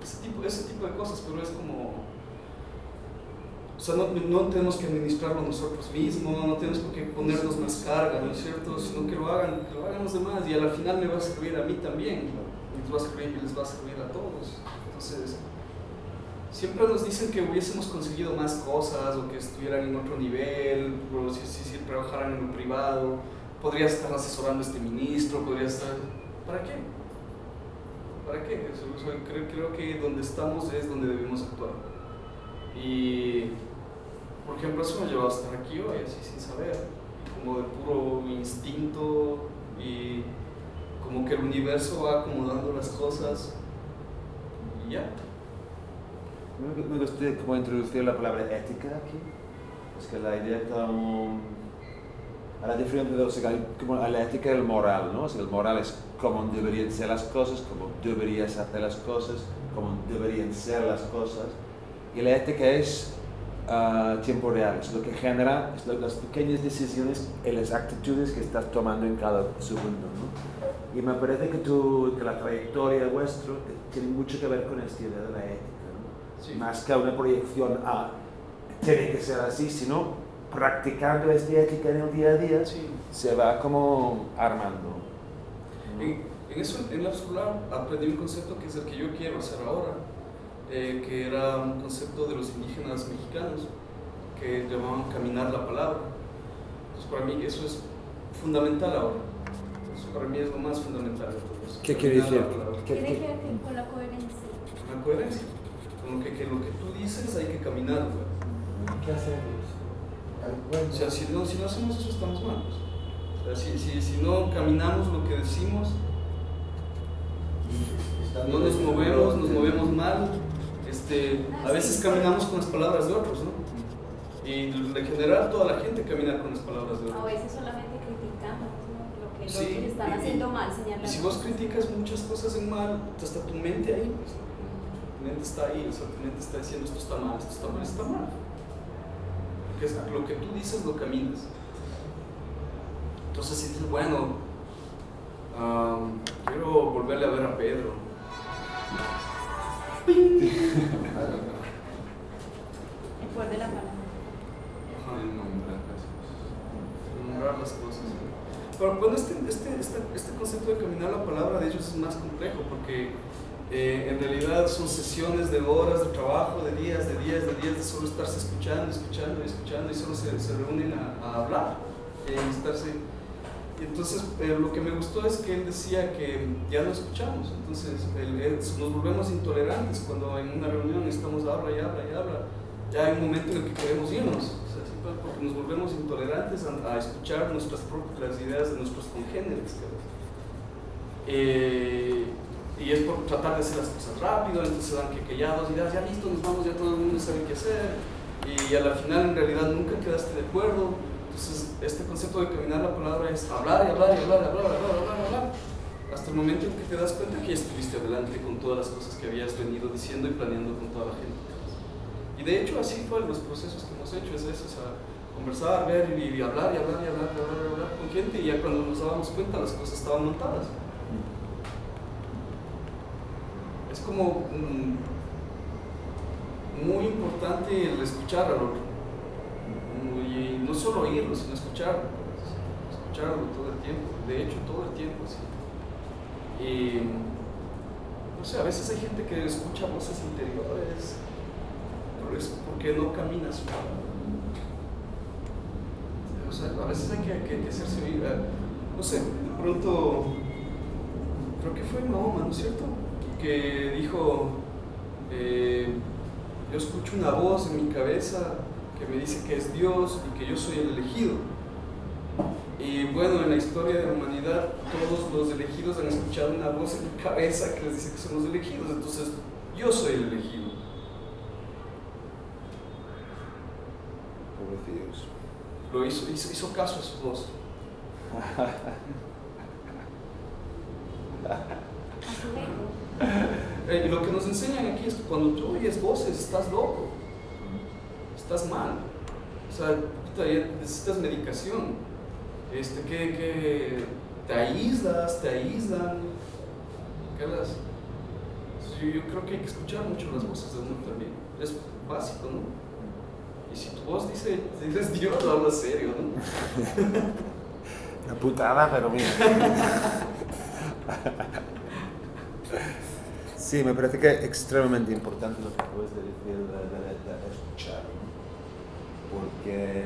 Speaker 1: ese tipo, ese tipo de cosas, pero es como, o sea, no, no tenemos que administrarlo nosotros mismos, no tenemos que ponernos más carga, ¿no es cierto? Sino que lo hagan, que lo hagan los demás, y a la final me va a servir a mí también, y les va a servir y les va a servir a todos. Entonces, siempre nos dicen que hubiésemos conseguido más cosas o que estuvieran en otro nivel, o si, si, si trabajaran en lo privado, podría estar asesorando a este ministro, podría estar... ¿Para qué? ¿Para qué? O sea, creo, creo que donde estamos es donde debemos actuar. Y, por ejemplo, eso me llevó a estar aquí hoy, así sin saber, como de puro instinto, y como que el universo va acomodando las cosas y ya.
Speaker 2: Me gustaría como introducir la palabra ética aquí, es que la idea como a la diferencia de, o sea, como a la ética y el moral, ¿no? O sea, el moral es cómo deberían ser las cosas, cómo deberías hacer las cosas, cómo deberían ser las cosas, y la ética es uh, tiempo real, es lo que genera, es lo, las pequeñas decisiones y las actitudes que estás tomando en cada segundo, ¿no? Y me parece que, tu, que la trayectoria vuestra tiene mucho que ver con esta idea de la ética. Sí. Más que una proyección a tiene que ser así, sino practicando esta ética en el día a día, sí, se va como armando.
Speaker 1: En, en eso, en la escuela aprendí un concepto que es el que yo quiero hacer ahora, eh, que era un concepto de los indígenas mexicanos que llamaban caminar la palabra. Entonces para mí eso es fundamental ahora. Eso para mí es lo más fundamental de todo eso.
Speaker 2: ¿Qué quiere decir?
Speaker 4: Tiene que ver con la coherencia.
Speaker 1: La coherencia. Con que, que lo que tú dices hay que caminar, güey.
Speaker 3: ¿Qué hacemos?
Speaker 1: O sea, si no, si no hacemos eso estamos mal. O sea, si, si, si no caminamos lo que decimos, no nos movemos, nos movemos mal. Este, a veces caminamos con las palabras de otros, ¿no? Y en general toda la gente camina con las palabras de otros.
Speaker 4: A veces solamente criticamos, ¿no? Lo que los
Speaker 1: Sí,
Speaker 4: otros están
Speaker 1: y,
Speaker 4: haciendo mal, señalando.
Speaker 1: Y si vos criticas muchas cosas en mal, hasta tu mente ahí, pues, tu mente está ahí, o sea, tu mente está diciendo esto está mal, esto está mal, esto está mal. Porque es lo que tú dices lo caminas. Entonces si dices, bueno, um, quiero volverle a ver a Pedro.
Speaker 4: El poder de la palabra.
Speaker 1: Ajá. Nombrar las cosas. Pero bueno, este, este, este, este concepto de caminar la palabra de ellos es más complejo porque eh, en realidad son sesiones de horas de trabajo, de días, de días, de días, de solo estarse escuchando, escuchando y escuchando y solo se, se reúnen a, a hablar eh, y estarse... Y entonces eh, lo que me gustó es que él decía que ya no escuchamos, entonces el, el, nos volvemos intolerantes cuando en una reunión estamos habla y habla y habla, ya hay un momento en el que queremos irnos, o sea, porque nos volvemos intolerantes a, a escuchar nuestras propias ideas de nuestros congéneres. Eh, y es por tratar de hacer las cosas rápido, entonces dan que, que ya dos ideas, ya listo, nos vamos, ya todo el mundo sabe qué hacer, y a la final en realidad nunca quedaste de acuerdo. Entonces, este concepto de caminar la palabra es hablar y hablar y hablar y hablar, hablar, hablar, hablar, hasta el momento en que te das cuenta que ya estuviste adelante con todas las cosas que habías venido diciendo y planeando con toda la gente. Y de hecho, así fueron los procesos que hemos hecho, es eso, o sea, conversar, ver y, y hablar y hablar y hablar y hablar y hablar con gente, y ya cuando nos dábamos cuenta las cosas estaban montadas. Es como um, muy importante el escuchar al otro. Y no solo oírlo, sino escucharlo, escucharlo todo el tiempo, de hecho todo el tiempo, sí. Y no sé, a veces hay gente que escucha voces interiores, pero es porque no camina su palabra. O sea, a veces hay que, que, que hacerse oír, no sé, de pronto, creo que fue Mahoma, ¿no es cierto? Que dijo, eh, yo escucho una voz en mi cabeza que me dice que es Dios y que yo soy el elegido. Y bueno, en la historia de la humanidad, todos los elegidos han escuchado una voz en la cabeza que les dice que son los elegidos, entonces yo soy el elegido.
Speaker 2: Pobrecillos.
Speaker 1: Lo hizo, hizo, hizo caso a su voz. eh, y lo que nos enseñan aquí es que cuando tú oyes voces, estás loco. Estás mal, o sea, necesitas medicación, este, que, que te aíslas, te aíslan, ¿qué hablas? yo, yo creo que hay que escuchar mucho las voces de uno también. Es básico, ¿no? Y si tu voz dice, dices Dios, lo hablas serio, ¿no?
Speaker 2: Una putada, pero mira. Sí, me parece que es extremadamente importante lo que puedes decir de, de, de, de escuchar, ¿no? Porque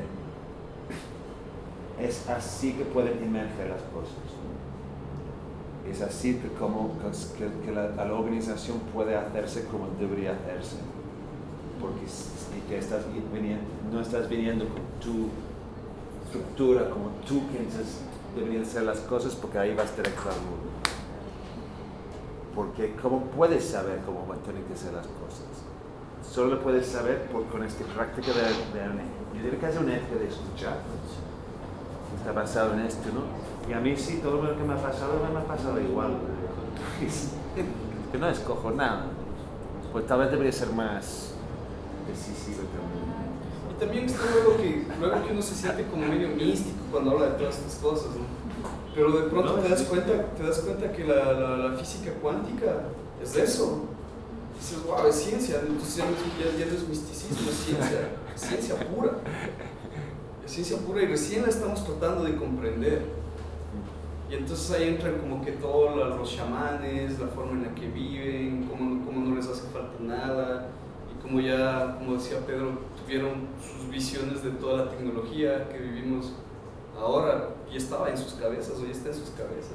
Speaker 2: es así que pueden emerger las cosas, ¿no? Es así que, como, que, que la, la organización puede hacerse como debería hacerse, porque y que estás viniendo, no estás viniendo con tu estructura, como tú piensas deberían ser las cosas, porque ahí vas directo al mundo. Porque ¿cómo puedes saber cómo tienen que ser las cosas? Solo lo puedes saber por, con esta práctica de, de yo diría que es un ética de escuchar, ¿no? Está basado en esto, ¿no? Y a mí sí, todo lo que me ha pasado me ha pasado igual. Que no escojo nada. Pues tal vez debería ser más decisivo también.
Speaker 1: Y también está luego que, luego que uno se siente como medio místico cuando habla de todas estas cosas, ¿no? Pero de pronto te das cuenta, te das cuenta que la, la, la física cuántica es de eso. Dices, wow, es ciencia, entonces ya no es, ya no es misticismo, es ciencia, es ciencia pura. Es ciencia pura y recién la estamos tratando de comprender. Y entonces ahí entran como que todos los chamanes, la forma en la que viven, cómo, cómo no les hace falta nada. Y como ya, como decía Pedro, tuvieron sus visiones de toda la tecnología que vivimos ahora, y estaba en sus cabezas, hoy está en sus cabezas.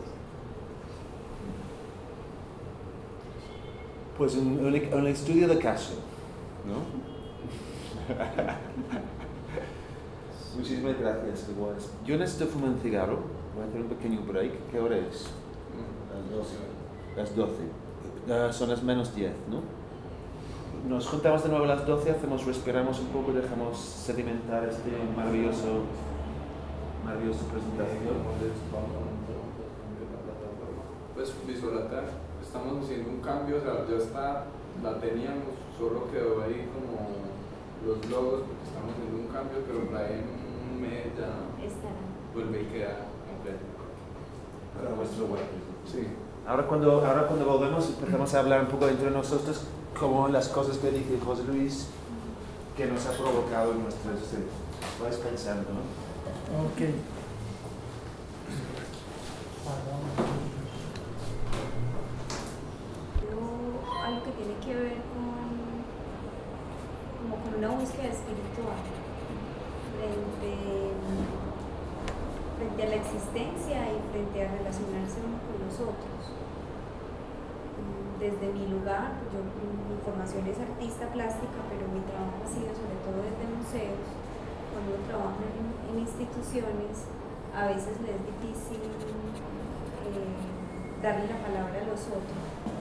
Speaker 2: Pues un, un, un estudio de caso, ¿no? Muchísimas gracias, iguales. Yo necesito fumar un cigarro, voy a hacer un pequeño break. ¿Qué hora es?
Speaker 5: Las doce.
Speaker 2: Las doce. Uh, son las menos diez, ¿no? Nos juntamos de nuevo a las doce, hacemos, respiramos un poco, dejamos sedimentar este maravilloso, maravilloso presentación.
Speaker 6: Pues visualizar, estamos haciendo un cambio, o sea, ya está, la teníamos, solo quedó ahí como los logos porque estamos haciendo un cambio, pero por ahí en un mes ya
Speaker 4: Estará.
Speaker 6: vuelve y queda completo.
Speaker 2: Para vuestro web.
Speaker 6: Sí.
Speaker 2: Ahora cuando, ahora cuando volvemos empezamos a hablar un poco entre nosotros como las cosas que dice José Luis que nos ha provocado en nuestras... Vais pensando, ¿no?
Speaker 3: Ok.
Speaker 4: Algo que tiene que ver con, como con una búsqueda espiritual frente, frente a la existencia y frente a relacionarse uno con los otros. Desde mi lugar, yo, mi formación es artista plástica, pero mi trabajo ha sido sobre todo desde museos. Cuando uno trabaja en, en instituciones, a veces le es difícil eh, darle la palabra a los otros.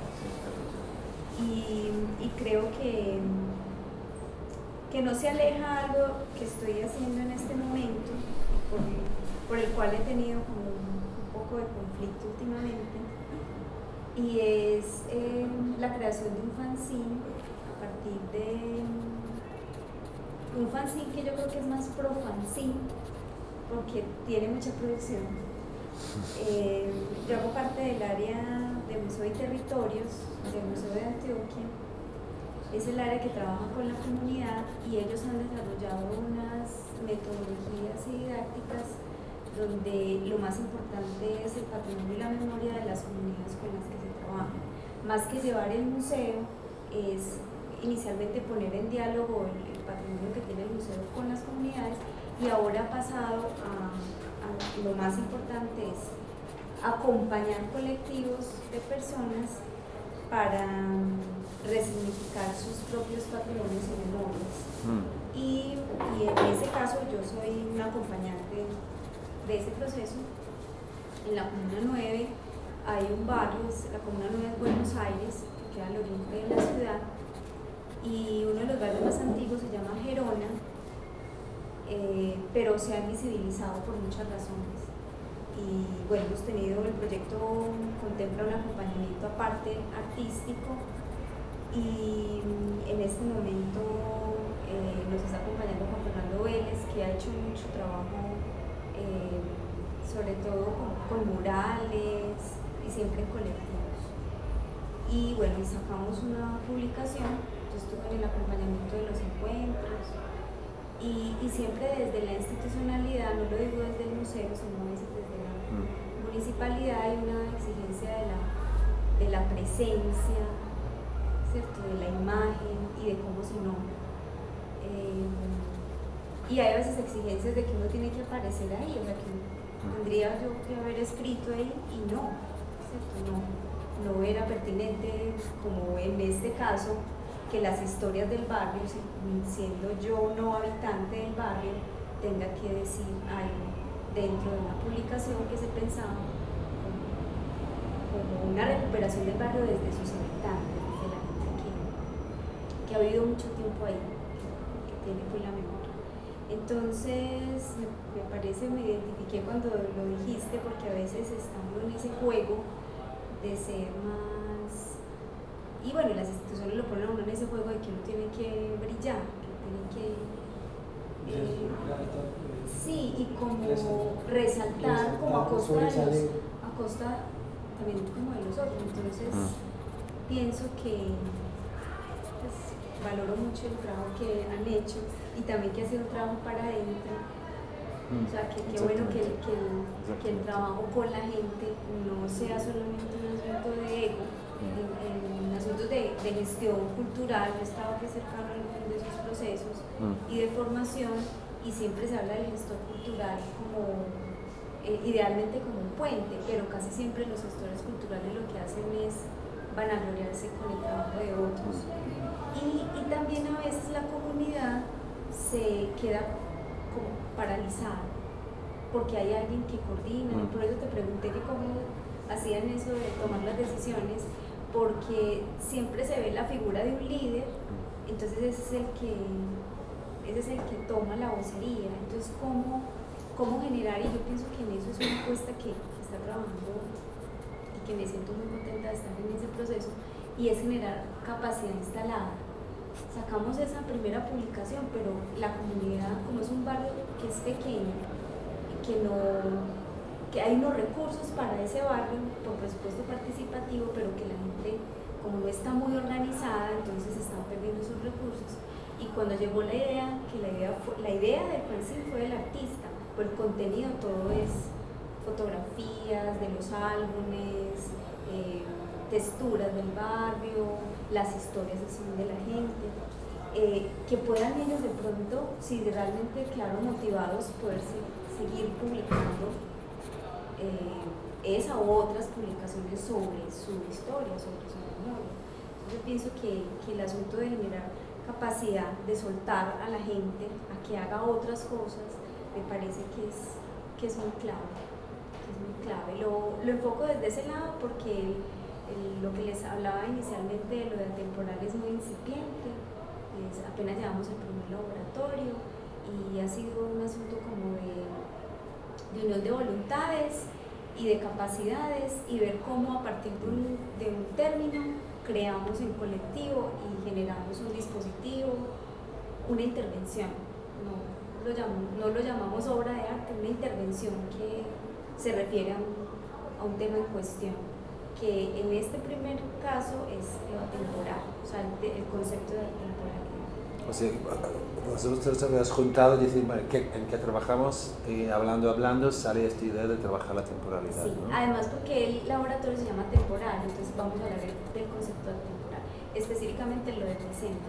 Speaker 4: Y, y creo que, que no se aleja algo que estoy haciendo en este momento, por, por el cual he tenido como un, un poco de conflicto últimamente, y es eh, la creación de un fanzine a partir de un fanzine que yo creo que es más pro fanzine porque tiene mucha producción. Eh, yo hago parte del área de Museo y Territorios del Museo de Antioquia. Es el área que trabaja con la comunidad y ellos han desarrollado unas metodologías y didácticas donde lo más importante es el patrimonio y la memoria de las comunidades con las que se trabaja. Más que llevar el museo, es inicialmente poner en diálogo el, el patrimonio que tiene el museo con las comunidades, y ahora ha pasado a, a lo más importante es acompañar colectivos de personas para resignificar sus propios patrimonios y memorias. Mm. Y, y en ese caso yo soy una acompañante de ese proceso. En la Comuna nueve hay un barrio, la Comuna nueve es Buenos Aires, que queda al oriente de la ciudad, y uno de los barrios más antiguos se llama Gerona, eh, pero se ha invisibilizado por muchas razones. Y bueno, hemos tenido, el proyecto contempla un acompañamiento aparte artístico, y en este momento eh, nos está acompañando Juan Fernando Vélez, que ha hecho mucho trabajo Eh, sobre todo con, con murales y siempre en colectivos. Y y bueno, y sacamos una publicación. Yo estuve en el acompañamiento de los encuentros y, y siempre desde la institucionalidad, no lo digo desde el museo, sino a veces desde la municipalidad, hay una exigencia de la, de la presencia, ¿cierto? De la imagen y de cómo se nombra. Eh, y hay a veces exigencias de que uno tiene que aparecer ahí, o sea, que tendría yo que haber escrito ahí y no, ¿cierto? No, no era pertinente, como en este caso, que las historias del barrio, siendo yo no habitante del barrio, tenga que decir algo dentro de una publicación que se pensaba como, como una recuperación del barrio desde sus habitantes, desde la gente que, que ha vivido mucho tiempo ahí, que tiene pues la memoria. Entonces, me, me parece, me identifiqué cuando lo dijiste, porque a veces estamos en ese juego de ser más, y bueno, las instituciones lo ponen a uno en ese juego de que uno tiene que brillar, que tiene que eh, sí, y como resaltar, como a costa de los, a costa también como de los otros. Entonces pienso que pues, valoro mucho el trabajo que han hecho y también que ha sido un trabajo para adentro. O sea, que qué bueno que, que, el, que el trabajo con la gente no sea solamente un asunto de ego, en, en asuntos de, de gestión cultural. Yo estaba que cercano a algunos de esos procesos y de formación, y siempre se habla del gestor cultural como, eh, idealmente como un puente, pero casi siempre los gestores culturales lo que hacen es vanagloriarse con el trabajo de otros. Y, y también a veces la comunidad se queda como paralizada, porque hay alguien que coordina, por eso te pregunté que cómo hacían eso de tomar las decisiones, porque siempre se ve la figura de un líder, entonces ese es el que, ese es el que toma la vocería. Entonces cómo, cómo generar, y yo pienso que en eso es una apuesta que está trabajando y que me siento muy contenta de estar en ese proceso, y es generar capacidad instalada. Sacamos esa primera publicación, pero la comunidad, como es un barrio que es pequeño, que, no, que hay unos recursos para ese barrio, por presupuesto participativo, pero que la gente, como no está muy organizada, entonces están perdiendo esos recursos. Y cuando llegó la idea, que la idea, fue, la idea del fanzine fue del artista, pero el contenido todo es fotografías de los álbumes, eh, texturas del barrio, las historias así de la gente, eh, que puedan ellos de pronto, si realmente, claro, motivados, poderse seguir publicando eh, esa u otras publicaciones sobre su historia, sobre su memoria. Yo pienso que, que el asunto de generar capacidad de soltar a la gente a que haga otras cosas, me parece que es, que es muy clave, que es muy clave. Lo, lo enfoco desde ese lado porque el, El, lo que les hablaba inicialmente de lo de atemporal es muy incipiente, es, apenas llevamos el primer laboratorio y ha sido un asunto como de, de unión de voluntades y de capacidades, y ver cómo a partir de un, de un término creamos en colectivo y generamos un dispositivo, una intervención. No lo, llamamos, no lo llamamos obra de arte, una intervención que se refiere a un, a un tema en cuestión, que en este primer caso es lo atemporal, o sea, el, el concepto de atemporalidad.
Speaker 2: O sea, vosotros habéis juntado y decir, bueno, ¿en qué trabajamos? Y hablando, hablando, sale esta idea de trabajar la temporalidad.
Speaker 4: Sí, ¿no? Además porque el laboratorio se llama temporal, entonces vamos a hablar del concepto de temporal, específicamente lo de presente.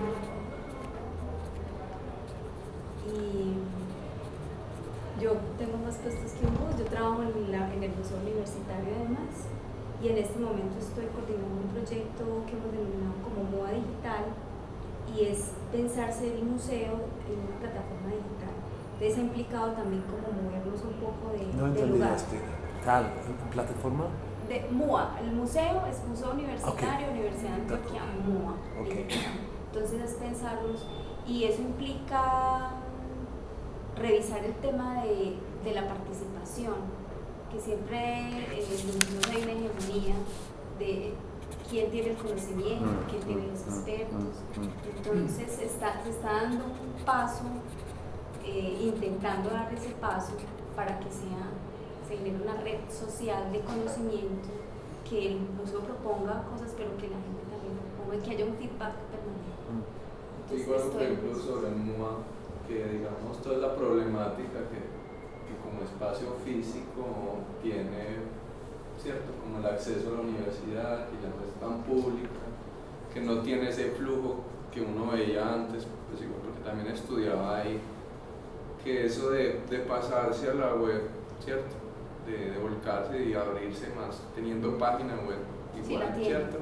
Speaker 4: Y yo tengo más puestos que un bus, yo trabajo en, la, en el Museo Universitario además, y en este momento estoy coordinando un proyecto que hemos denominado como MOA Digital, y es pensarse el museo en una plataforma digital. Entonces ha implicado también como movernos un poco de,
Speaker 2: no
Speaker 4: de lugar.
Speaker 2: ¿Tal plataforma?
Speaker 4: De MUA, el museo es Museo Universitario,
Speaker 2: okay.
Speaker 4: Universidad de Antioquia, MUA.
Speaker 2: Okay.
Speaker 4: Entonces es pensarnos, y eso implica revisar el tema de, de la participación, que siempre eh, no hay una hegemonía de quién tiene el conocimiento, quién tiene los expertos. Entonces se está, se está dando un paso, eh, intentando dar ese paso para que sea, se genere una red social de conocimiento que el museo proponga cosas, pero que la gente también proponga y que haya un feedback permanente. Entonces,
Speaker 6: Igual, por
Speaker 4: estoy-
Speaker 6: ejemplo, sobre el M U A, que digamos toda la problemática que, que como espacio físico tiene, ¿cierto? Como el acceso a la universidad, que ya no es tan pública, que no tiene ese flujo que uno veía antes, pues igual porque también estudiaba ahí, que eso de, de pasarse a la web, ¿cierto? De, de volcarse y abrirse más, teniendo página web
Speaker 4: Sí,
Speaker 6: igual,
Speaker 4: la tiene.
Speaker 6: ¿cierto?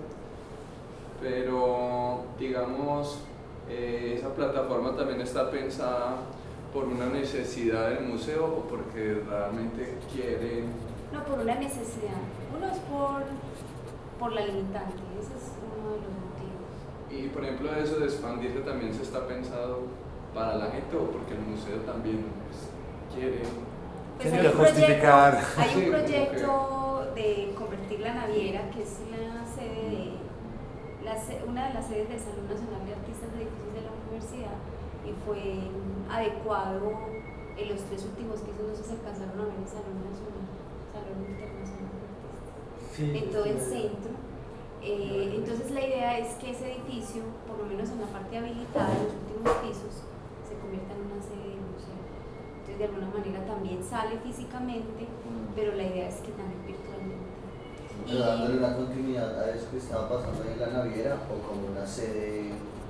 Speaker 6: Pero, digamos, eh, esa plataforma también está pensada por una necesidad del museo o porque realmente quieren.
Speaker 4: No, por una necesidad. Uno es por, por la limitante, ese es uno de los motivos.
Speaker 6: Y por ejemplo, eso de expandirse también se está pensado para la gente o porque el museo también pues, quiere.
Speaker 4: Pues
Speaker 2: Tiene
Speaker 4: hay
Speaker 2: que
Speaker 4: un proyecto-
Speaker 2: justificar.
Speaker 4: Hay
Speaker 6: Sí,
Speaker 4: un
Speaker 6: como
Speaker 4: proyecto de convertir la naviera, que es la sede de, la se- una de las sedes del Salón Nacional de Artistas de Edificios de la Universidad, y fue adecuado en los tres últimos pisos, no sé si alcanzaron a ver el Salón Nacional, Salón Internacional de Artistas,
Speaker 3: Sí,
Speaker 4: en todo el
Speaker 3: sí.
Speaker 4: centro. Eh, entonces la idea es que ese edificio, por lo menos en la parte habilitada, en los últimos pisos, se convierta en una sede del museo. Entonces de alguna manera también sale físicamente, pero la idea es que también virtualmente.
Speaker 5: Pero dándole una continuidad a eso que estaba pasando ahí en la naviera o como una sede.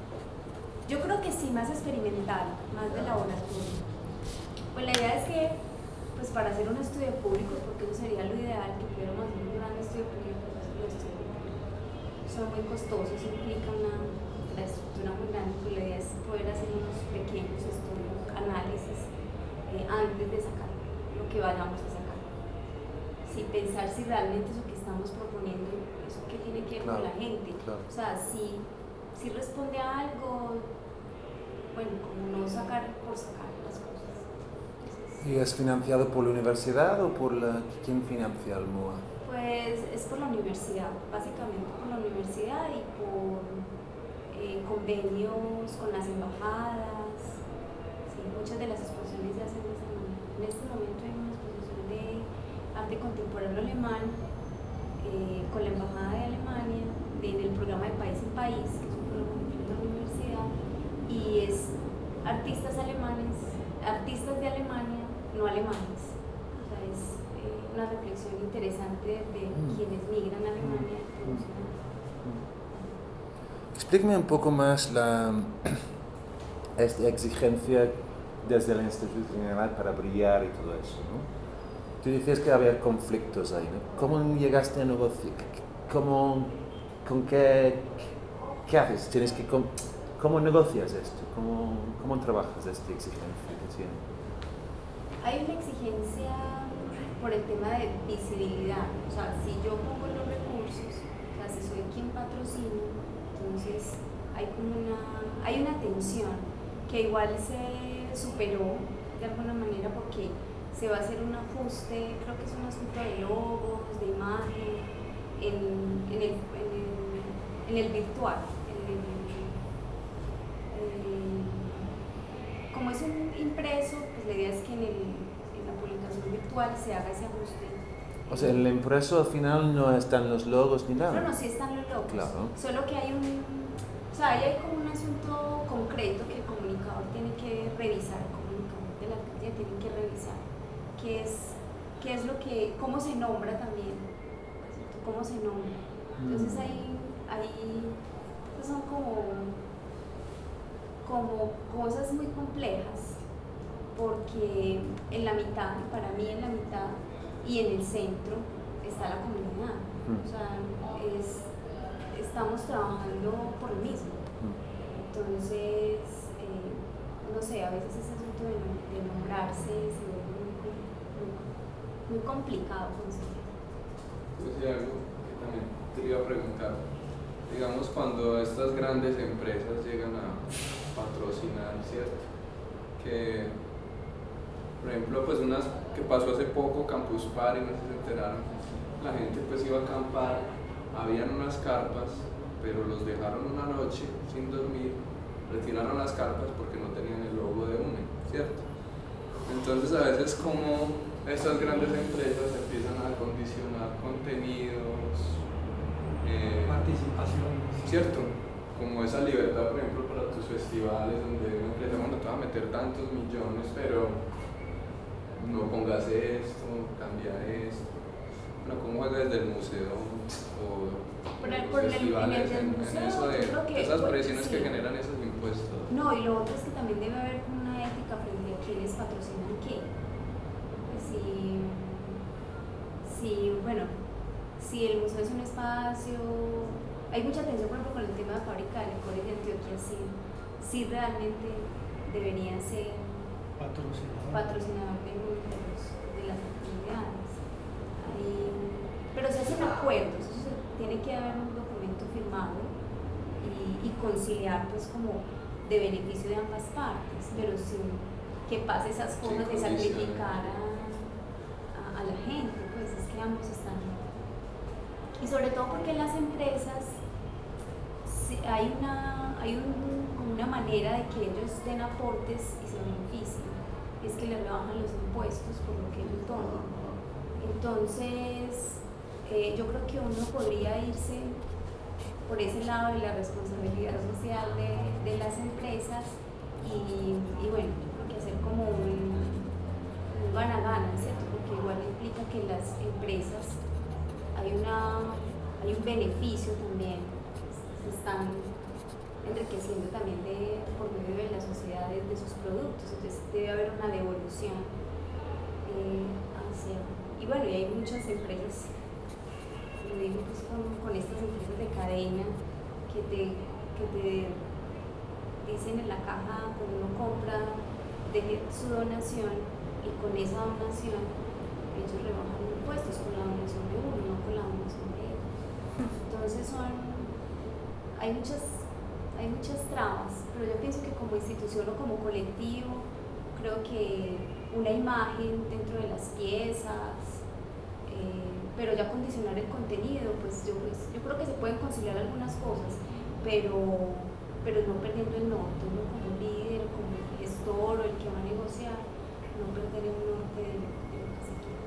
Speaker 4: Yo creo que sí, más experimental, más de laboratorio. Pues la idea es que, pues para hacer un estudio público, porque eso sería lo ideal, que pudiéramos hacer un gran estudio público, pues los estudios públicos son muy costosos, implica una infraestructura muy grande, pues la idea es poder hacer unos pequeños estudios, análisis, eh, antes de sacar lo que vayamos a sacar. Sí, pensar si realmente eso que estamos proponiendo, eso que tiene que ver con
Speaker 2: Claro,
Speaker 4: la gente.
Speaker 2: claro.
Speaker 4: O sea, si, si responde a algo, bueno, como no sacar por sacar las cosas. Entonces,
Speaker 2: ¿Y es financiado por la universidad o por la... quién financia el M U A?
Speaker 4: pues es por la universidad, básicamente por la universidad y por eh, convenios con las embajadas. Sí, muchas de las exposiciones se hacen de esa manera. En este momento hay una exposición de arte contemporáneo alemán eh, con la embajada de Alemania de- en el programa de País en País, que es un programa que tiene la universidad, y es artistas alemanes, artistas de Alemania, no alemanes. O sea, es eh, una reflexión interesante de
Speaker 2: Mm.
Speaker 4: quienes migran a Alemania y producen.
Speaker 2: Explícame un poco más la esta exigencia desde el Instituto General para brillar y todo eso, ¿no? Tú dices que había conflictos ahí, ¿no? ¿Cómo llegaste a negociar? ¿Cómo, con qué, qué haces? Tienes que, com- ¿Cómo negocias esto? ¿Cómo, cómo trabajas esta exigencia que tiene?
Speaker 4: Hay una exigencia por el tema de visibilidad, o sea, si yo pongo los recursos, o sea, si soy quien patrocina, entonces hay como una, hay una tensión que igual se superó de alguna manera porque se va a hacer un ajuste, creo que es un asunto de logos, de imagen, en, en, el, en, el, en el virtual, en el, eh, como es un impreso, pues la idea es que en, el, en la publicación virtual se haga ese ajuste.
Speaker 2: O sea, en el impreso al final no están los logos ni nada.
Speaker 4: No, no, sí están los logos,
Speaker 2: Claro.
Speaker 4: solo que hay un, o sea, ahí hay como un asunto concreto que el comunicador tiene que revisar, el comunicador de la alcaldía tiene que revisar, qué es, qué es lo que, cómo se nombra también, ¿cierto? Cómo se nombra. Entonces hay, hay, pues son como, como cosas muy complejas, porque en la mitad, para mí en la mitad y en el centro está la comunidad, o sea, es, estamos trabajando por lo mismo. Entonces, eh, no sé, a veces ese asunto de, de nombrarse se vuelve muy, muy, muy complicado conseguir.
Speaker 6: Entonces, hay algo que también te iba a preguntar. Digamos, cuando estas grandes empresas llegan a patrocinar, ¿cierto? Que, por ejemplo, pues unas que pasó hace poco, Campus Party, no sé si se enteraron, la gente pues iba a acampar, habían unas carpas, pero los dejaron una noche sin dormir, retiraron las carpas porque no tenían el logo de U N E, ¿cierto? Entonces a veces como estas grandes empresas empiezan a condicionar contenidos, eh,
Speaker 3: Participaciones.
Speaker 6: ¿cierto? Como esa libertad, por ejemplo, para tus festivales, donde una empresa, bueno, te va a meter tantos millones, pero no pongas esto, cambia esto. Bueno, ¿cómo juega desde el museo o
Speaker 4: Por el-
Speaker 6: los
Speaker 4: por el-
Speaker 6: festivales
Speaker 4: en el
Speaker 6: en, en
Speaker 4: museo,
Speaker 6: eso de
Speaker 4: yo creo que,
Speaker 6: esas
Speaker 4: pues,
Speaker 6: presiones que
Speaker 4: sí.
Speaker 6: generan esos impuestos?
Speaker 4: No, y lo otro es que también debe haber como una ética frente a quienes patrocinan qué. Pues si, si, bueno, si el museo es un espacio, hay mucha atención por ejemplo con el tema de fábrica de licores de Antioquia, si, si realmente debería ser
Speaker 3: Patrocinador.
Speaker 4: patrocinador de, de, los, de las actividades. Hay- pero se hacen acuerdos, eso se- tiene que haber un documento firmado y, y conciliar pues como de beneficio de ambas partes, pero sin que pase esas cosas de
Speaker 6: condiciones.
Speaker 4: sacrificar a, a, a la gente, pues es que ambos están. Y sobre todo porque las empresas sí, hay una hay un, como una manera de que ellos den aportes y se beneficien, es que les rebajan los impuestos por lo que ellos donan. Entonces eh, yo creo que uno podría irse por ese lado de la responsabilidad social de, de las empresas y, y bueno, yo creo que hacer como un, un gana-gana, ¿cierto? Porque igual implica que las empresas hay, una, hay un beneficio también, se están enriqueciendo también de, por medio de las sociedades de sus productos, entonces debe haber una devolución eh, hacia, y bueno, y hay muchas empresas, lo digo pues con, con estas empresas de cadena que te, que te dicen en la caja cuando uno compra, deje su donación y con esa donación ellos rebajan impuestos con la donación de uno, no con la donación de ellos. Entonces son, hay muchas, hay muchas trabas, pero yo pienso que como institución o como colectivo, creo que una imagen dentro de las piezas, eh, pero ya condicionar el contenido, pues yo, pues yo creo que se pueden conciliar algunas cosas, pero, pero no perdiendo el norte, uno como líder, como gestor o el que va a negociar, no perder el norte de lo, de lo que se quiere.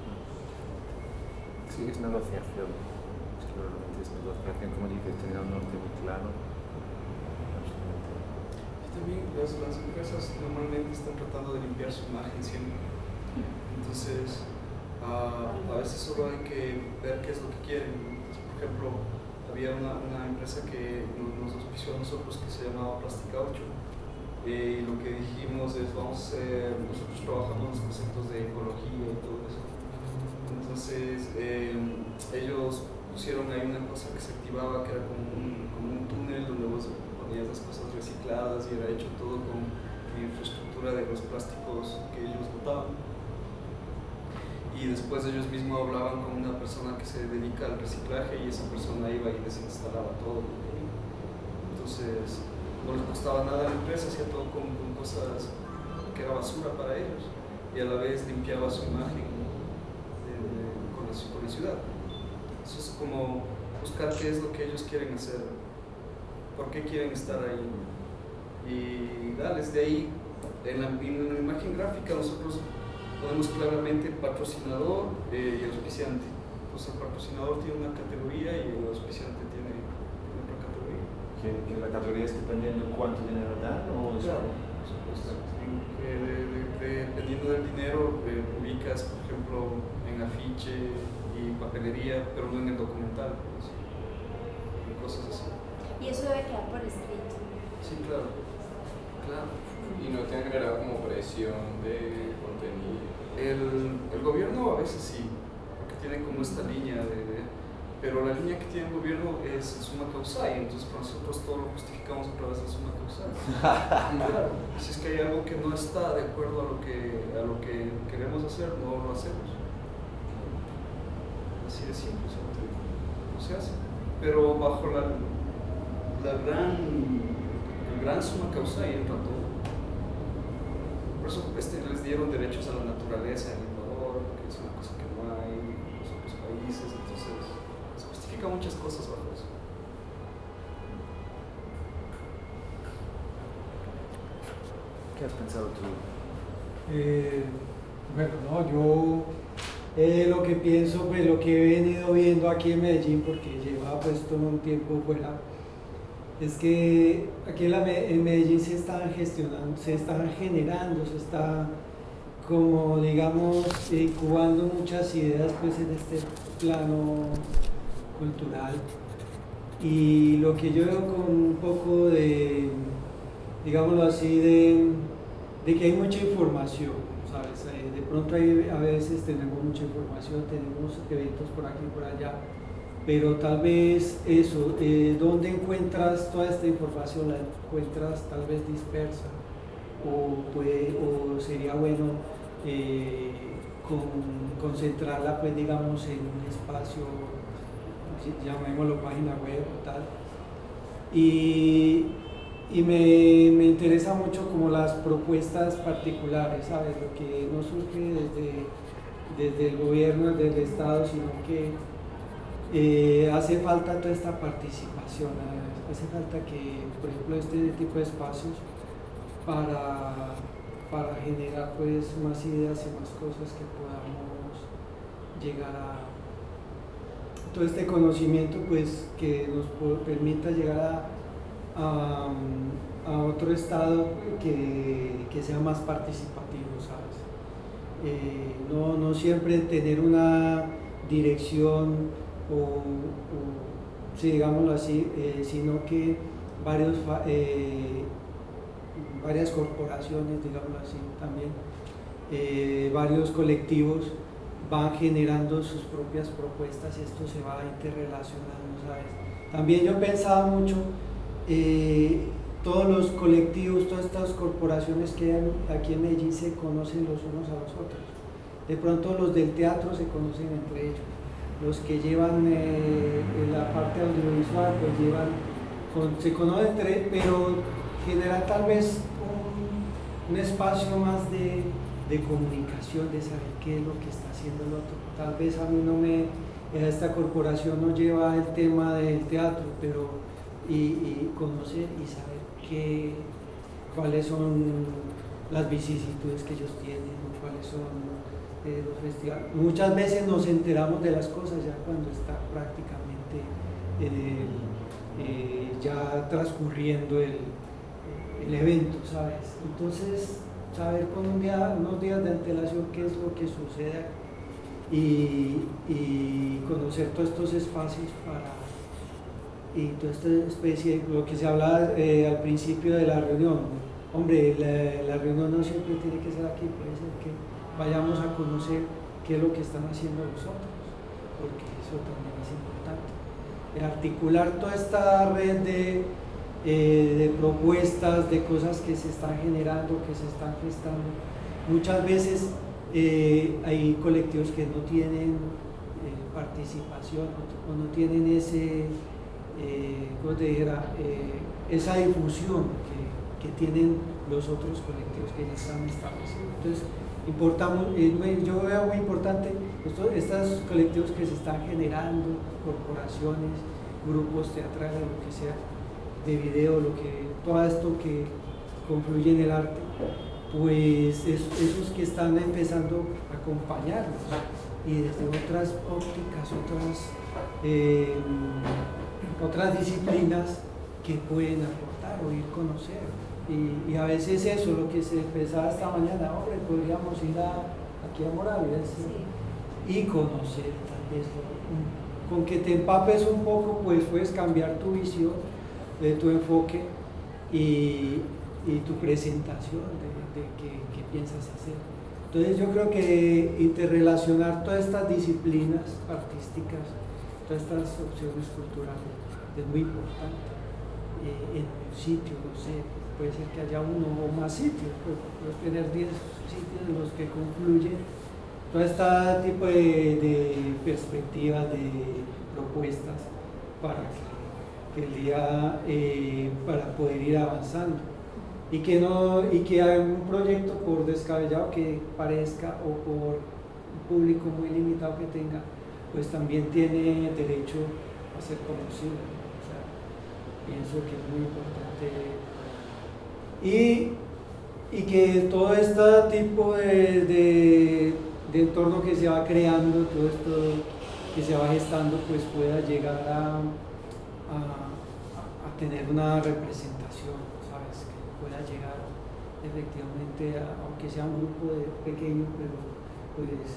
Speaker 2: Sí, es negociación. Es que realmente es negociación, como dices, tener un norte muy claro. Absolutamente.
Speaker 1: Y también las, las empresas normalmente están tratando de limpiar su imagen siempre. Entonces, uh, a veces solo hay que ver qué es lo que quieren. Entonces, por ejemplo, había una, una empresa que nos, nos auspició a nosotros que se llamaba Plasticaucho. Eh, y lo que dijimos es, vamos a hacer, nosotros trabajamos los conceptos de ecología y todo eso. Entonces, eh, ellos pusieron ahí una cosa que se activaba, que era como un, como un túnel donde vos ponías las cosas recicladas y era hecho todo con infraestructura de los plásticos que ellos botaban. Y después ellos mismos hablaban con una persona que se dedica al reciclaje y esa persona iba y desinstalaba todo. Entonces, no les costaba nada a la empresa, hacía todo con, con cosas que era basura para ellos y a la vez limpiaba su imagen de, de, con, la, con la ciudad. Eso es como buscar qué es lo que ellos quieren hacer, por qué quieren estar ahí. Y dales de ahí, en la, en la imagen gráfica nosotros ponemos claramente patrocinador eh, y auspiciante. Entonces el patrocinador tiene una categoría y el auspiciante tiene, tiene otra categoría.
Speaker 2: ¿Que, que la categoría es dependiendo de cuánto dinero dan? O es
Speaker 1: Claro, por supuesto. Que de, de, de, dependiendo del dinero, eh, publicas, por ejemplo, en afiche y papelería, pero no en el documental, pues, y cosas así.
Speaker 4: Y eso debe quedar por escrito.
Speaker 1: Sí, claro. Claro.
Speaker 6: Y no te han generado como presión de contenido.
Speaker 1: El, el gobierno a veces sí, porque tiene como esta línea de, de pero la línea que tiene el gobierno es el summa causae, entonces para nosotros todo lo justificamos a través del summa causae. Claro, si es que hay algo que no está de acuerdo a lo que, a lo que queremos hacer, no lo hacemos. Así de simple, no se hace. Pero bajo la, la gran, el gran summa causae entra todo. Por eso este, les dieron derechos a la naturaleza en Ecuador, que es una cosa que no hay en los otros países, entonces se justifica muchas cosas bajo eso.
Speaker 2: ¿Qué has pensado tú?
Speaker 3: Eh, Bueno, no, yo eh, lo que pienso, pues lo que he venido viendo aquí en Medellín, porque llevaba pues todo un tiempo fuera, es que aquí en, la, en Medellín se están gestionando, se están generando, se está como digamos incubando muchas ideas pues en este plano cultural, y lo que yo veo con un poco de, digámoslo así, de, de que hay mucha información, ¿sabes? De pronto hay, a veces tenemos mucha información, tenemos eventos por aquí y por allá, pero tal vez eso, eh, ¿dónde encuentras toda esta información? ¿La encuentras tal vez dispersa? O, puede, o sería bueno eh, con, concentrarla, pues digamos, en un espacio, llamémoslo página web o tal. Y, y me, me interesa mucho como las propuestas particulares, ¿sabes? Lo que no surge desde, desde el gobierno, desde el Estado, sino que eh, hace falta toda esta participación, ¿eh? Hace falta que, por ejemplo, este tipo de espacios para, para generar pues más ideas y más cosas que podamos llegar a todo este conocimiento, pues que nos permita llegar a, a, a otro estado que, que sea más participativo, ¿sabes? Eh, no, no siempre tener una dirección o, o sí, digámoslo así, eh, sino que varios, eh, varias corporaciones, digámoslo así también, eh, varios colectivos van generando sus propias propuestas y esto se va interrelacionando, ¿sabes? También yo pensaba mucho, eh, todos los colectivos, todas estas corporaciones que hay aquí en Medellín se conocen los unos a los otros. De pronto los del teatro se conocen entre ellos, los que llevan eh, la parte audiovisual pues llevan, con, se conocen entre, pero generan tal vez un, un espacio más de de comunicación, de saber qué es lo que está haciendo el otro. Tal vez a mí no me, esta corporación no lleva el tema del teatro, pero y, y conocer y saber qué, cuáles son las vicisitudes que ellos tienen, cuáles son eh, los festivales. Muchas veces nos enteramos de las cosas ya cuando está prácticamente en el, eh, ya transcurriendo el, el evento, ¿sabes? Entonces, saber con un día, unos días de antelación qué es lo que sucede y, y conocer todos estos espacios para, y toda esta especie, lo que se hablaba eh, al principio de la reunión. Hombre, la, la reunión no siempre tiene que ser aquí, puede ser que vayamos a conocer qué es lo que están haciendo los otros, porque eso también es importante. Articular toda esta red de Eh, de propuestas, de cosas que se están generando, que se están gestando. Muchas veces eh, hay colectivos que no tienen eh, participación o no tienen ese, eh, ¿cómo te dijera? Eh, esa difusión que, que tienen los otros colectivos que ya están establecidos. Entonces, importa, eh, yo veo muy importante estos, estos colectivos que se están generando, corporaciones, grupos teatrales, lo que sea, de video, lo que, todo esto que confluye en el arte, pues es, esos que están empezando a acompañarnos y desde otras ópticas, otras, eh, otras disciplinas que pueden aportar o ir a conocer. Y, y a veces eso, lo que se pensaba esta mañana, hombre, podríamos ir a, aquí a Moravia sí. y conocer tal vez, con que te empapes un poco, pues puedes cambiar tu visión, de tu enfoque y, y tu presentación de, de qué, qué piensas hacer. Entonces yo creo que interrelacionar todas estas disciplinas artísticas, todas estas opciones culturales es muy importante. Eh, en un sitio, no sé, puede ser que haya uno o más sitios, pues, puedes tener diez sitios en los que confluyen todo este tipo de, de perspectivas, de propuestas para que que el día eh, para poder ir avanzando y que no y que algún proyecto, por descabellado que parezca o por un público muy limitado que tenga, pues también tiene derecho a ser conocido. O sea, pienso que es muy importante. Y y que todo este tipo de, de, de entorno que se va creando, todo esto que se va gestando, pues pueda llegar a, a, a tener una representación, ¿sabes? Que pueda llegar efectivamente, a, aunque sea un grupo de pequeño, pero pues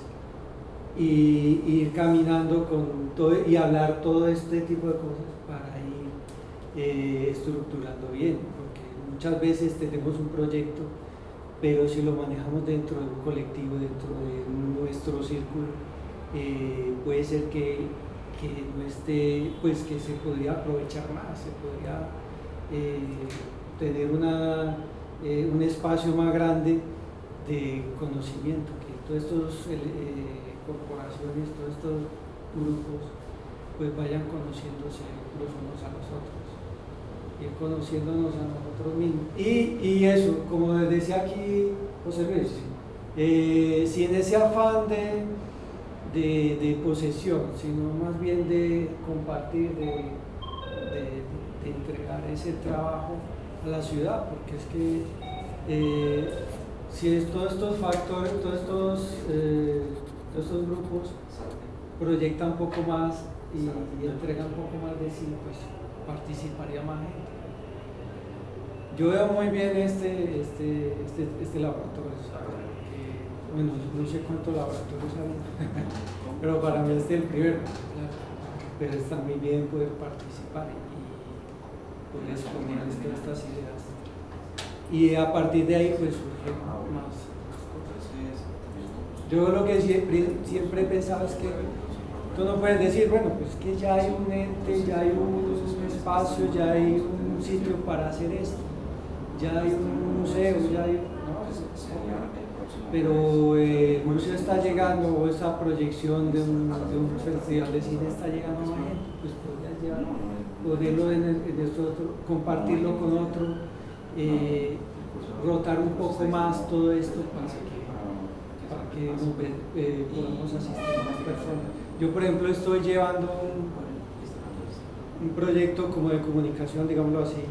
Speaker 3: y ir caminando con todo y hablar todo este tipo de cosas para ir eh, estructurando bien, porque muchas veces tenemos un proyecto, pero si lo manejamos dentro de un colectivo, dentro de nuestro círculo, eh, puede ser que, que no esté, pues que se podría aprovechar más, se podría eh, tener una, eh, un espacio más grande de conocimiento, que todos estos eh, corporaciones, todos estos grupos, pues vayan conociéndose los unos a los otros, ir conociéndonos a nosotros mismos. Y, y eso, como decía aquí José Luis, eh, sin ese afán de, de, de posesión, sino más bien de compartir, de, de, de entregar ese trabajo a la ciudad, porque es que eh, si es, todos estos factores, todos estos, eh, todos estos grupos proyectan un poco más y, y entregan un poco más de sí, pues participaría más gente. Yo veo muy bien este, este, este, este laboratorio, que, bueno, no sé cuántos laboratorios hay, pero para mí este es el primero, claro, pero está muy bien poder participar y poder exponer todas estas ideas. Y a partir de ahí pues surgen más, más cosas. Yo lo que siempre, siempre he pensado es que tú no puedes decir, bueno, pues que ya hay un ente, ya hay un espacio, ya hay un sitio para hacer esto, ya hay un museo, ya hay... No, pero eh, el museo está llegando, o esa proyección de un, de un festival de cine está llegando a más gente, pues podrías llevar, ponerlo en, el, en esto otro, compartirlo con otro, eh, rotar un poco más todo esto para que, para que nos, eh, podamos asistir a más personas. Yo, por ejemplo, estoy llevando un, un proyecto como de comunicación, digámoslo así,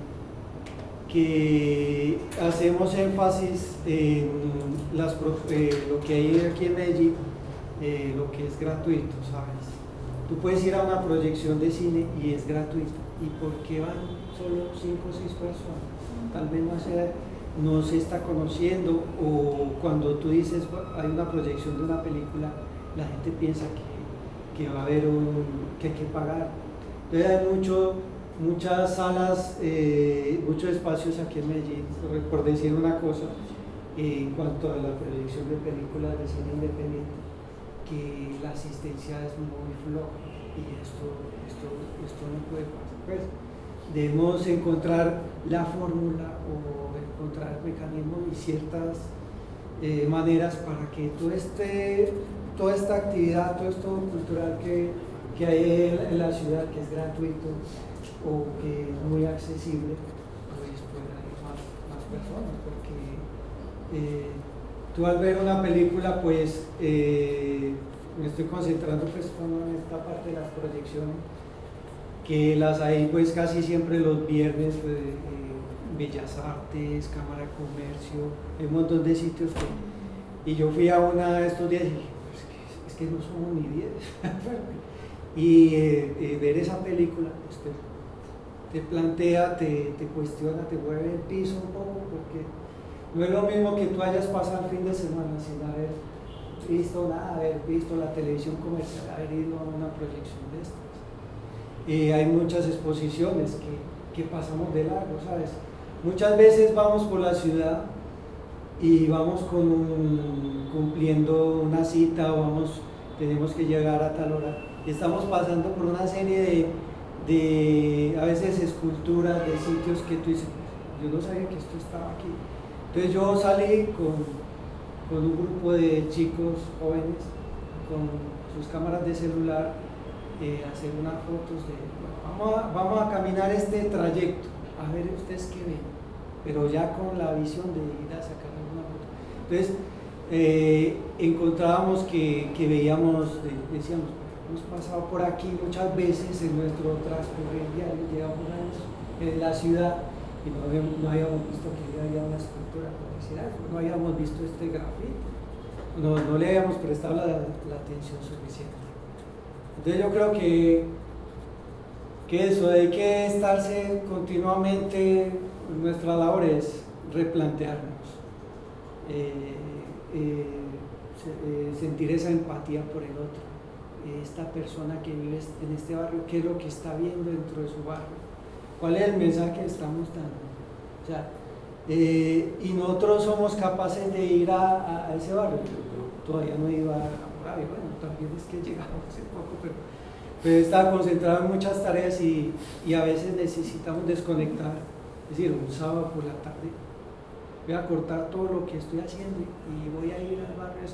Speaker 3: que hacemos énfasis en las, eh, lo que hay aquí en Medellín, eh, lo que es gratuito, ¿sabes? Tú puedes ir a una proyección de cine y es gratuito. ¿Y por qué van solo cinco o seis personas? Tal vez no se, no se está conociendo, o cuando tú dices hay una proyección de una película, la gente piensa que, que va a haber un, que hay que pagar. Entonces hay mucho, muchas salas, eh, muchos espacios aquí en Medellín, por, por decir una cosa, eh, en cuanto a la proyección de películas de cine independiente, que la asistencia es muy floja y esto, esto, esto no puede pasar. Pues, debemos encontrar la fórmula o encontrar mecanismos y ciertas eh, maneras para que todo este, toda esta actividad, todo esto cultural que, que hay en, en la ciudad, que es gratuito o que es muy accesible, pues pueda ir más, más personas, porque eh, tú al ver una película, pues eh, me estoy concentrando pues en esta parte de las proyecciones, que las hay pues casi siempre los viernes, pues, eh, Bellas Artes, Cámara de Comercio, hay un montón de sitios que, y yo fui a una de estos días y dije, pues, es, que, es que no somos ni diez y eh, eh, ver esa película pues, te, te plantea, te, te cuestiona, te mueve el piso un poco, porque no es lo mismo que tú hayas pasado el fin de semana sin haber visto nada, haber visto la televisión comercial, haber ido a una proyección de estas. Y hay muchas exposiciones que, que pasamos de largo, ¿sabes? Muchas veces vamos por la ciudad y vamos con un, cumpliendo una cita, o vamos, tenemos que llegar a tal hora, y estamos pasando por una serie de, de a veces esculturas de sitios que tú dices, yo no sabía que esto estaba aquí. Entonces yo salí con, con un grupo de chicos jóvenes con sus cámaras de celular, eh, hacer unas fotos de, bueno, vamos, a, vamos a caminar este trayecto, a ver ustedes qué ven, pero ya con la visión de ir a sacar alguna foto. Entonces eh, encontrábamos que, que veíamos, decíamos, hemos pasado por aquí muchas veces en nuestro transcurrir diario, llevamos años en la ciudad, y no habíamos, no habíamos visto que había una escultura, por decir algo, no habíamos visto este grafito, no, no le habíamos prestado la, la atención suficiente. Entonces yo creo que, que eso, hay que estarse continuamente, nuestra labor es replantearnos, eh, eh, eh, sentir esa empatía por el otro, esta persona que vive en este barrio, qué es lo que está viendo dentro de su barrio, cuál es el mensaje que estamos dando. O sea, eh, y nosotros somos capaces de ir a, a ese barrio. Yo todavía no iba a Moravia, bueno, también es que he llegado hace poco, pero, pero he estado concentrado en muchas tareas y, y a veces necesitamos desconectar. Es decir, un sábado por la tarde voy a cortar todo lo que estoy haciendo y voy a ir al barrio.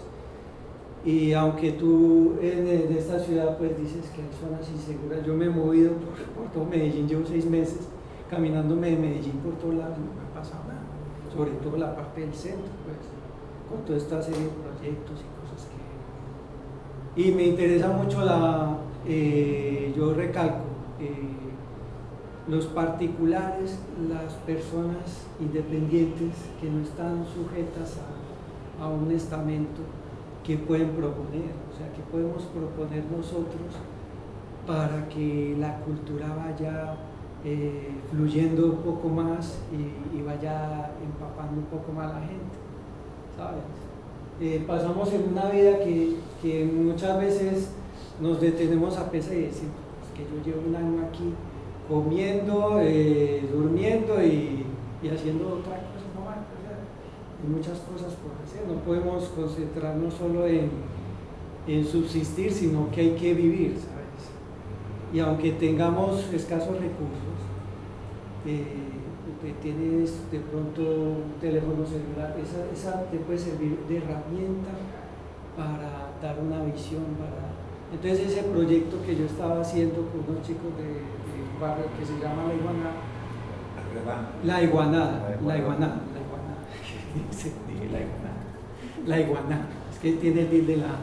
Speaker 3: Y aunque tú en, en esta ciudad pues dices que hay zonas inseguras, yo me he movido por, por todo Medellín, llevo seis meses caminándome de Medellín por todos lados, no me ha pasado nada, sobre todo la parte del centro, pues, con toda esta serie de proyectos y cosas que... Y me interesa mucho la, eh, yo recalco, eh, los particulares, las personas independientes que no están sujetas a, a un estamento, que pueden proponer, o sea, que podemos proponer nosotros para que la cultura vaya eh, fluyendo un poco más y, y vaya empapando un poco más a la gente, ¿sabes? Eh, pasamos en una vida que, que muchas veces nos detenemos a pensar y decimos que yo llevo un año aquí comiendo, eh, durmiendo y, y haciendo otra cosa, no más. Hay muchas cosas por hacer, no podemos concentrarnos solo en, en subsistir, sino que hay que vivir, ¿sabes? Y aunque tengamos escasos recursos, eh, tienes de pronto un teléfono celular, esa, esa te puede servir de herramienta para dar una visión, para... Entonces ese proyecto que yo estaba haciendo con unos chicos de, de un barrio que se llama La Iguanada, La Iguanada, La Iguanada, La iguanada, la iguanada, es que tiene el de la...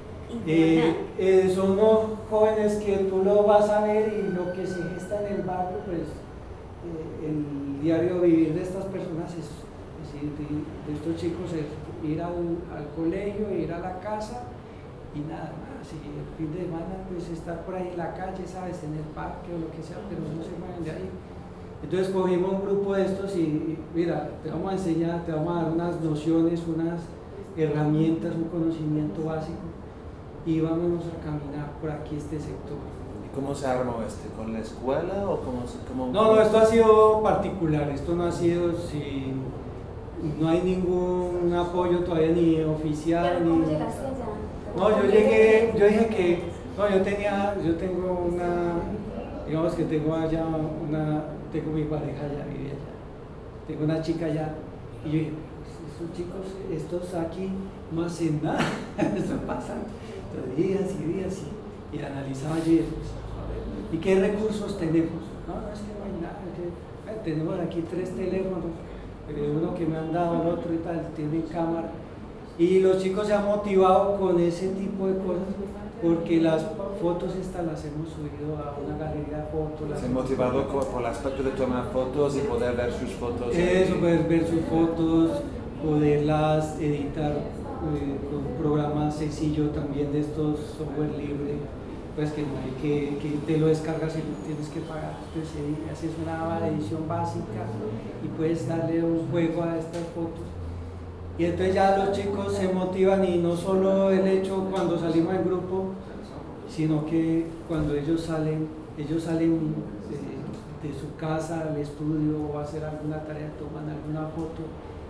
Speaker 3: Eh, eh, son unos jóvenes que tú lo vas a ver y lo que se gesta en el barrio, pues eh, el diario vivir de estas personas es, es decir, de, de estos chicos es ir al, al colegio, ir a la casa y nada más, y el fin de semana pues estar por ahí en la calle, sabes, en el parque o lo que sea, pero no se mueven de ahí. Entonces cogimos un grupo de estos y, y mira, te vamos a enseñar, te vamos a dar unas nociones, unas herramientas, un conocimiento básico y vámonos a caminar por aquí este sector.
Speaker 2: ¿Y cómo se armó este? ¿Con la escuela o cómo? cómo
Speaker 3: no, no, esto ha sido particular, esto no ha sido sin, no hay ningún apoyo todavía ni oficial.
Speaker 4: ¿Pero cómo
Speaker 3: ni,
Speaker 4: llegaste allá?
Speaker 3: No, yo llegué, yo dije que, no, yo tenía, yo tengo una, digamos que tengo allá una, tengo mi pareja allá, vive allá, tengo una chica allá, y yo dije, pues estos chicos, estos aquí no hacen nada, están pasando días y días, y, y analizaba yo, y pues, ¿y qué recursos tenemos? No, no, es que no hay nada, que, eh, tenemos aquí tres teléfonos, pero uno que me han dado, el otro y tal, tienen cámara. Y los chicos se han motivado con ese tipo de cosas porque las fotos estas las hemos subido a una galería de fotos.
Speaker 2: Se han motivado por el aspecto de tomar fotos y poder ver sus fotos.
Speaker 3: Eso, poder ver sus fotos, poderlas editar eh, con un programa sencillo también de estos software libre, pues que no hay que, que te lo descargas y no tienes que pagar. Entonces eh, haces una edición básica y puedes darle un juego a estas fotos. Y entonces ya los chicos se motivan y no solo el hecho cuando salimos en grupo, sino que cuando ellos salen, ellos salen de, de su casa al estudio o a hacer alguna tarea, toman alguna foto,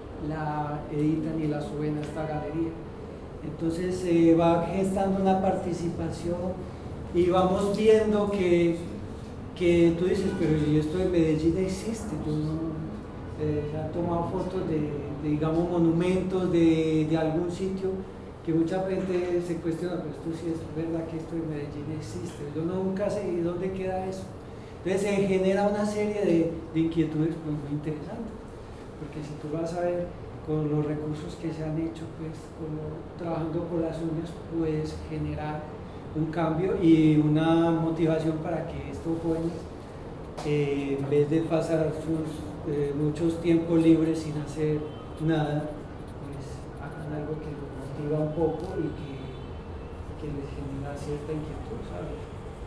Speaker 3: la editan y la suben a esta galería. Entonces se eh, va gestando una participación y vamos viendo que, que tú dices, pero esto en Medellín existe, yo no, eh, se han tomado fotos de, de digamos, monumentos de, de algún sitio que mucha gente se cuestiona, pero esto sí es verdad que esto en Medellín existe, yo nunca sé dónde queda eso. Entonces se genera una serie de, de inquietudes pues, muy interesantes, porque si tú vas a ver con los recursos que se han hecho, pues como trabajando con las uñas, puedes generar un cambio y una motivación para que estos jóvenes eh, en vez de pasar sus eh, muchos tiempos libres sin hacer nada, pues hagan algo que los motiva un poco y que, que les genera cierta inquietud, ¿sabes?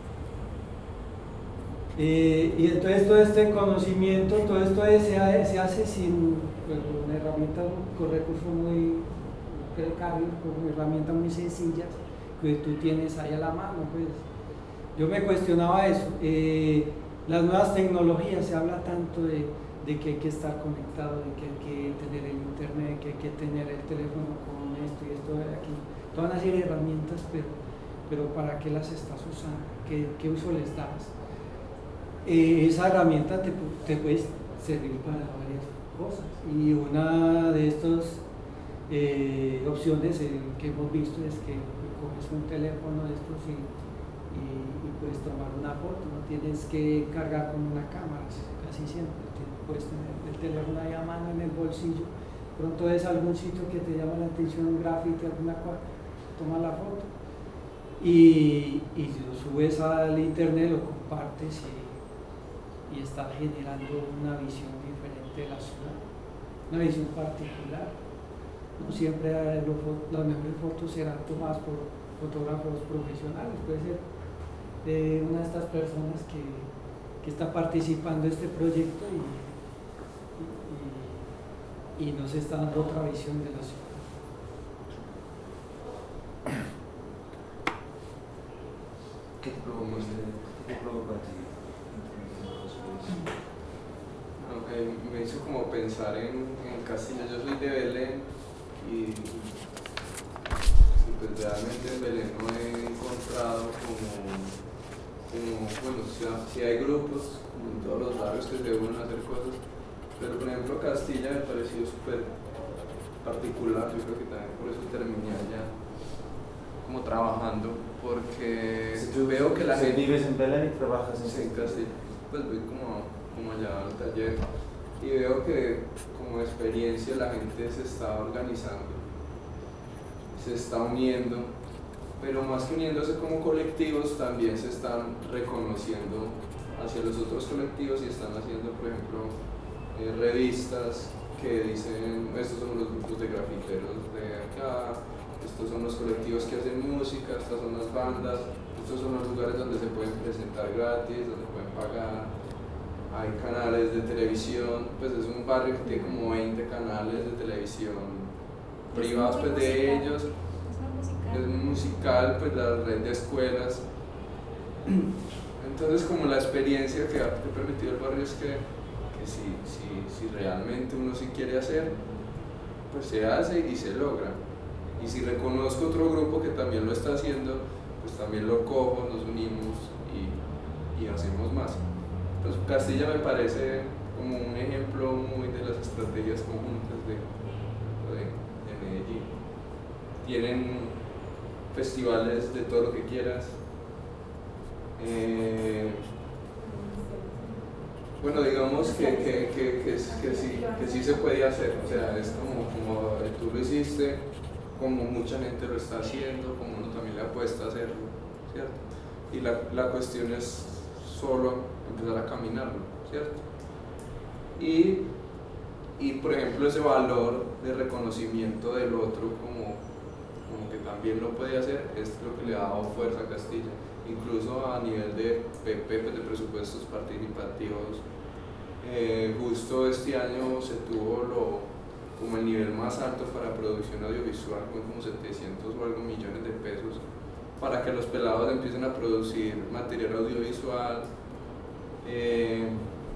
Speaker 3: Eh, y entonces todo este conocimiento, todo esto es, se, ha- se hace sin pues, una herramienta con recursos muy precarios, con herramientas muy sencillas que tú tienes ahí a la mano. Pues yo me cuestionaba eso. Eh, las nuevas tecnologías, se habla tanto de, de que hay que estar conectado, de que hay que tener el internet, que hay que tener el teléfono con esto y esto de aquí, toda una serie de herramientas, pero, pero ¿para qué las estás usando? ¿Qué, qué uso les das? Eh, esa herramienta te, pu- te puede servir para varias cosas, y una de estas eh, opciones eh, que hemos visto es que coges un teléfono de estos y, y, y puedes tomar una foto, no tienes que cargar con una cámara casi siempre, te- puedes tener el teléfono ahí a mano en el bolsillo, pronto ves algún sitio que te llama la atención, un grafiti, alguna cosa, toma la foto y, y lo subes al internet, lo compartes y y está generando una visión diferente de la ciudad, una visión particular. No siempre eh, los fo- las mejores fotos serán tomadas por fotógrafos profesionales, puede ser de una de estas personas que, que está participando en este proyecto y, y, y nos está dando otra visión de la ciudad.
Speaker 2: ¿Qué te provoca, qué te provoca a ti?
Speaker 6: Aunque me hizo como pensar en, en Castilla. Yo soy de Belén y, y pues realmente en Belén no he encontrado como, como bueno, si, ha- si hay grupos, como en todos los barrios que se unen a hacer cosas, pero por ejemplo Castilla me pareció súper particular. Yo creo que también por eso terminé allá como trabajando, porque
Speaker 2: Tú
Speaker 6: veo que la
Speaker 2: si
Speaker 6: gente
Speaker 2: vives en Belén y trabajas en
Speaker 6: sí, en
Speaker 2: Castilla.
Speaker 6: Castilla, pues voy como, como allá al taller y veo que como experiencia la gente se está organizando, se está uniendo, pero más que uniéndose como colectivos también se están reconociendo hacia los otros colectivos y están haciendo, por ejemplo, eh, revistas que dicen estos son los grupos de grafiteros de acá, estos son los colectivos que hacen música, estas son las bandas, estos son los lugares donde se pueden presentar gratis, donde pueden pagar, hay canales de televisión, pues es un barrio que tiene como veinte canales de televisión privados pues de ellos, es muy musical, pues la red de escuelas. Entonces como la experiencia que ha permitido el barrio es que, que si, si, si realmente uno sí quiere hacer, pues se hace y se logra. Y si reconozco otro grupo que también lo está haciendo, pues también lo cojo, nos unimos y, y hacemos más. Pues Castilla me parece como un ejemplo muy de las estrategias conjuntas de, de, de Medellín. Tienen festivales de todo lo que quieras. Eh, bueno, digamos que, que, que, que, que, sí, que sí se puede hacer, o sea, es como, como tú lo hiciste, como mucha gente lo está haciendo, como uno también le apuesta a hacerlo, ¿cierto? Y la, la cuestión es solo empezar a caminarlo, ¿cierto? Y, y por ejemplo ese valor de reconocimiento del otro como, como que también lo puede hacer es lo que le ha dado fuerza a Castilla, incluso a nivel de P P, de presupuestos participativos. Eh, justo este año se tuvo lo como el nivel más alto para producción audiovisual, con como setecientos o algo millones de pesos, para que los pelados empiecen a producir material audiovisual. Eh,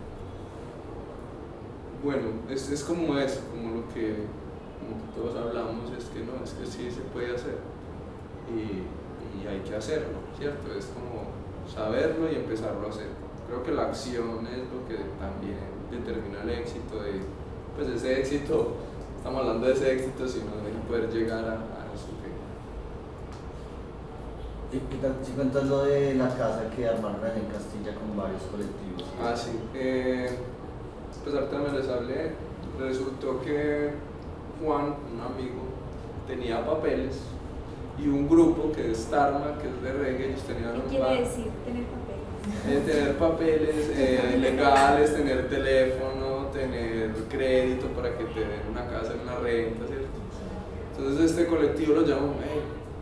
Speaker 6: bueno, es, es como eso, como lo que, como que todos hablamos, es que no, es que sí se puede hacer y, y hay que hacerlo, ¿cierto? Es como saberlo y empezarlo a hacer. Creo que la acción es lo que también determina el éxito de, pues ese éxito. Estamos hablando de ese éxito, sino de poder llegar a, a eso que...
Speaker 5: ¿Y qué tal si cuentas lo de la casa que armaron allá en Castilla con varios colectivos?
Speaker 6: Ah, sí. Eh, pues ahorita me les hablé. Resultó que Juan, un amigo, tenía papeles y un grupo que es Tarma, que es de reggae, ellos tenían
Speaker 4: ¿Qué
Speaker 6: un
Speaker 4: quiere
Speaker 6: bar.
Speaker 4: decir tener papeles?
Speaker 6: Eh, tener papeles, eh, le legales, tener teléfono, tener crédito para que te den una casa en una renta, ¿cierto? Entonces este colectivo lo llamo, hey,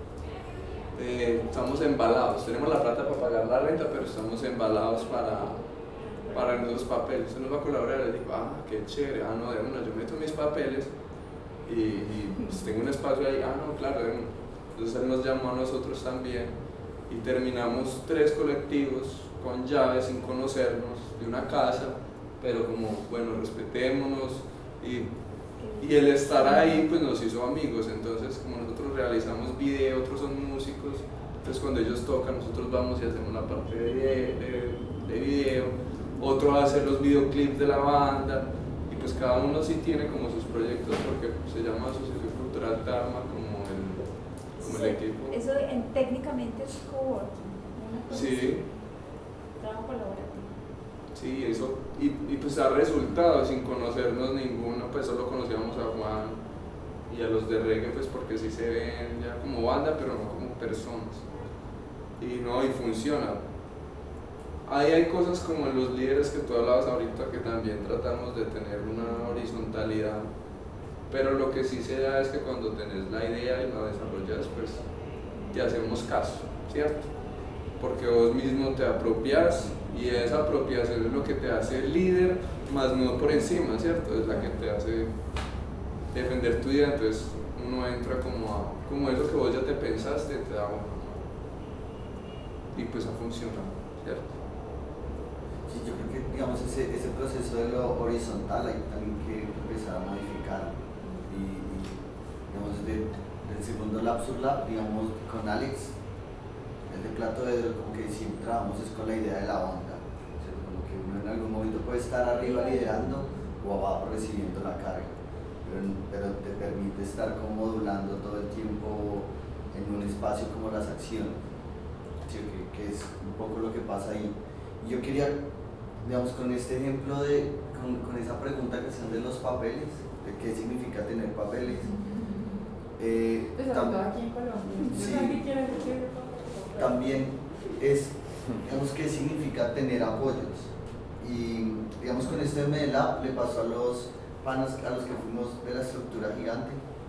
Speaker 6: eh, estamos embalados, tenemos la plata para pagar la renta, pero estamos embalados para, para los papeles. Usted nos va a colaborar, les digo, ah, qué chévere, ah, no, de una, yo meto mis papeles y, y pues, tengo un espacio ahí, ah, no, claro, de una. Entonces él nos llamó a nosotros también y terminamos tres colectivos con llaves sin conocernos de una casa, pero como, bueno, respetémonos y, y el estar ahí pues nos hizo amigos. Entonces como nosotros realizamos video, otros son músicos, entonces cuando ellos tocan nosotros vamos y hacemos la parte de, de, de video, otro hace los videoclips de la banda y pues cada uno sí tiene como sus proyectos porque se llama Asociación Cultural Dharma como el, como el
Speaker 4: Sí,
Speaker 6: equipo.
Speaker 4: eso en, técnicamente es coworking. una cosa
Speaker 6: Sí.
Speaker 4: así. Trabajo colaborativo.
Speaker 6: Sí, eso, y, y pues ha resultado sin conocernos ninguno, pues solo conocíamos a Juan y a los de reggae, pues porque sí se ven ya como banda, pero no como personas. Y no, y funciona. Ahí hay cosas como en los líderes que tú hablabas ahorita que también tratamos de tener una horizontalidad, pero lo que sí se da es que cuando tenés la idea y la desarrollas, pues te hacemos caso, ¿cierto? Porque vos mismo te apropias y esa apropiación es lo que te hace líder, más no por encima, ¿cierto? Es la que te hace defender tu idea, entonces uno entra como a, como eso que vos ya te pensaste, te da bueno. Y pues ha funcionado, ¿cierto?
Speaker 5: Sí, yo creo que digamos ese, ese proceso de lo horizontal hay también que empezar a modificar y, y digamos desde el segundo Lapsus Lab, digamos con Alex, el de Plato de como que siempre trabajamos es con la idea de la onda, o sea, como que uno en algún momento puede estar arriba liderando o abajo recibiendo la carga, pero, pero te permite estar como modulando todo el tiempo en un espacio como las acciones, ¿sí? que, que es un poco lo que pasa ahí. Y yo quería, digamos, con este ejemplo de, con, con esa pregunta que hacen de los papeles, de qué significa tener papeles. Eh,
Speaker 7: Pues sobre todo aquí en Colombia.
Speaker 5: Sí.
Speaker 7: ¿Qué quiere decir?
Speaker 5: También es, digamos, qué significa tener apoyos. Y, digamos, con esto de Medelab le pasó a los panas a los que fuimos de la estructura gigante,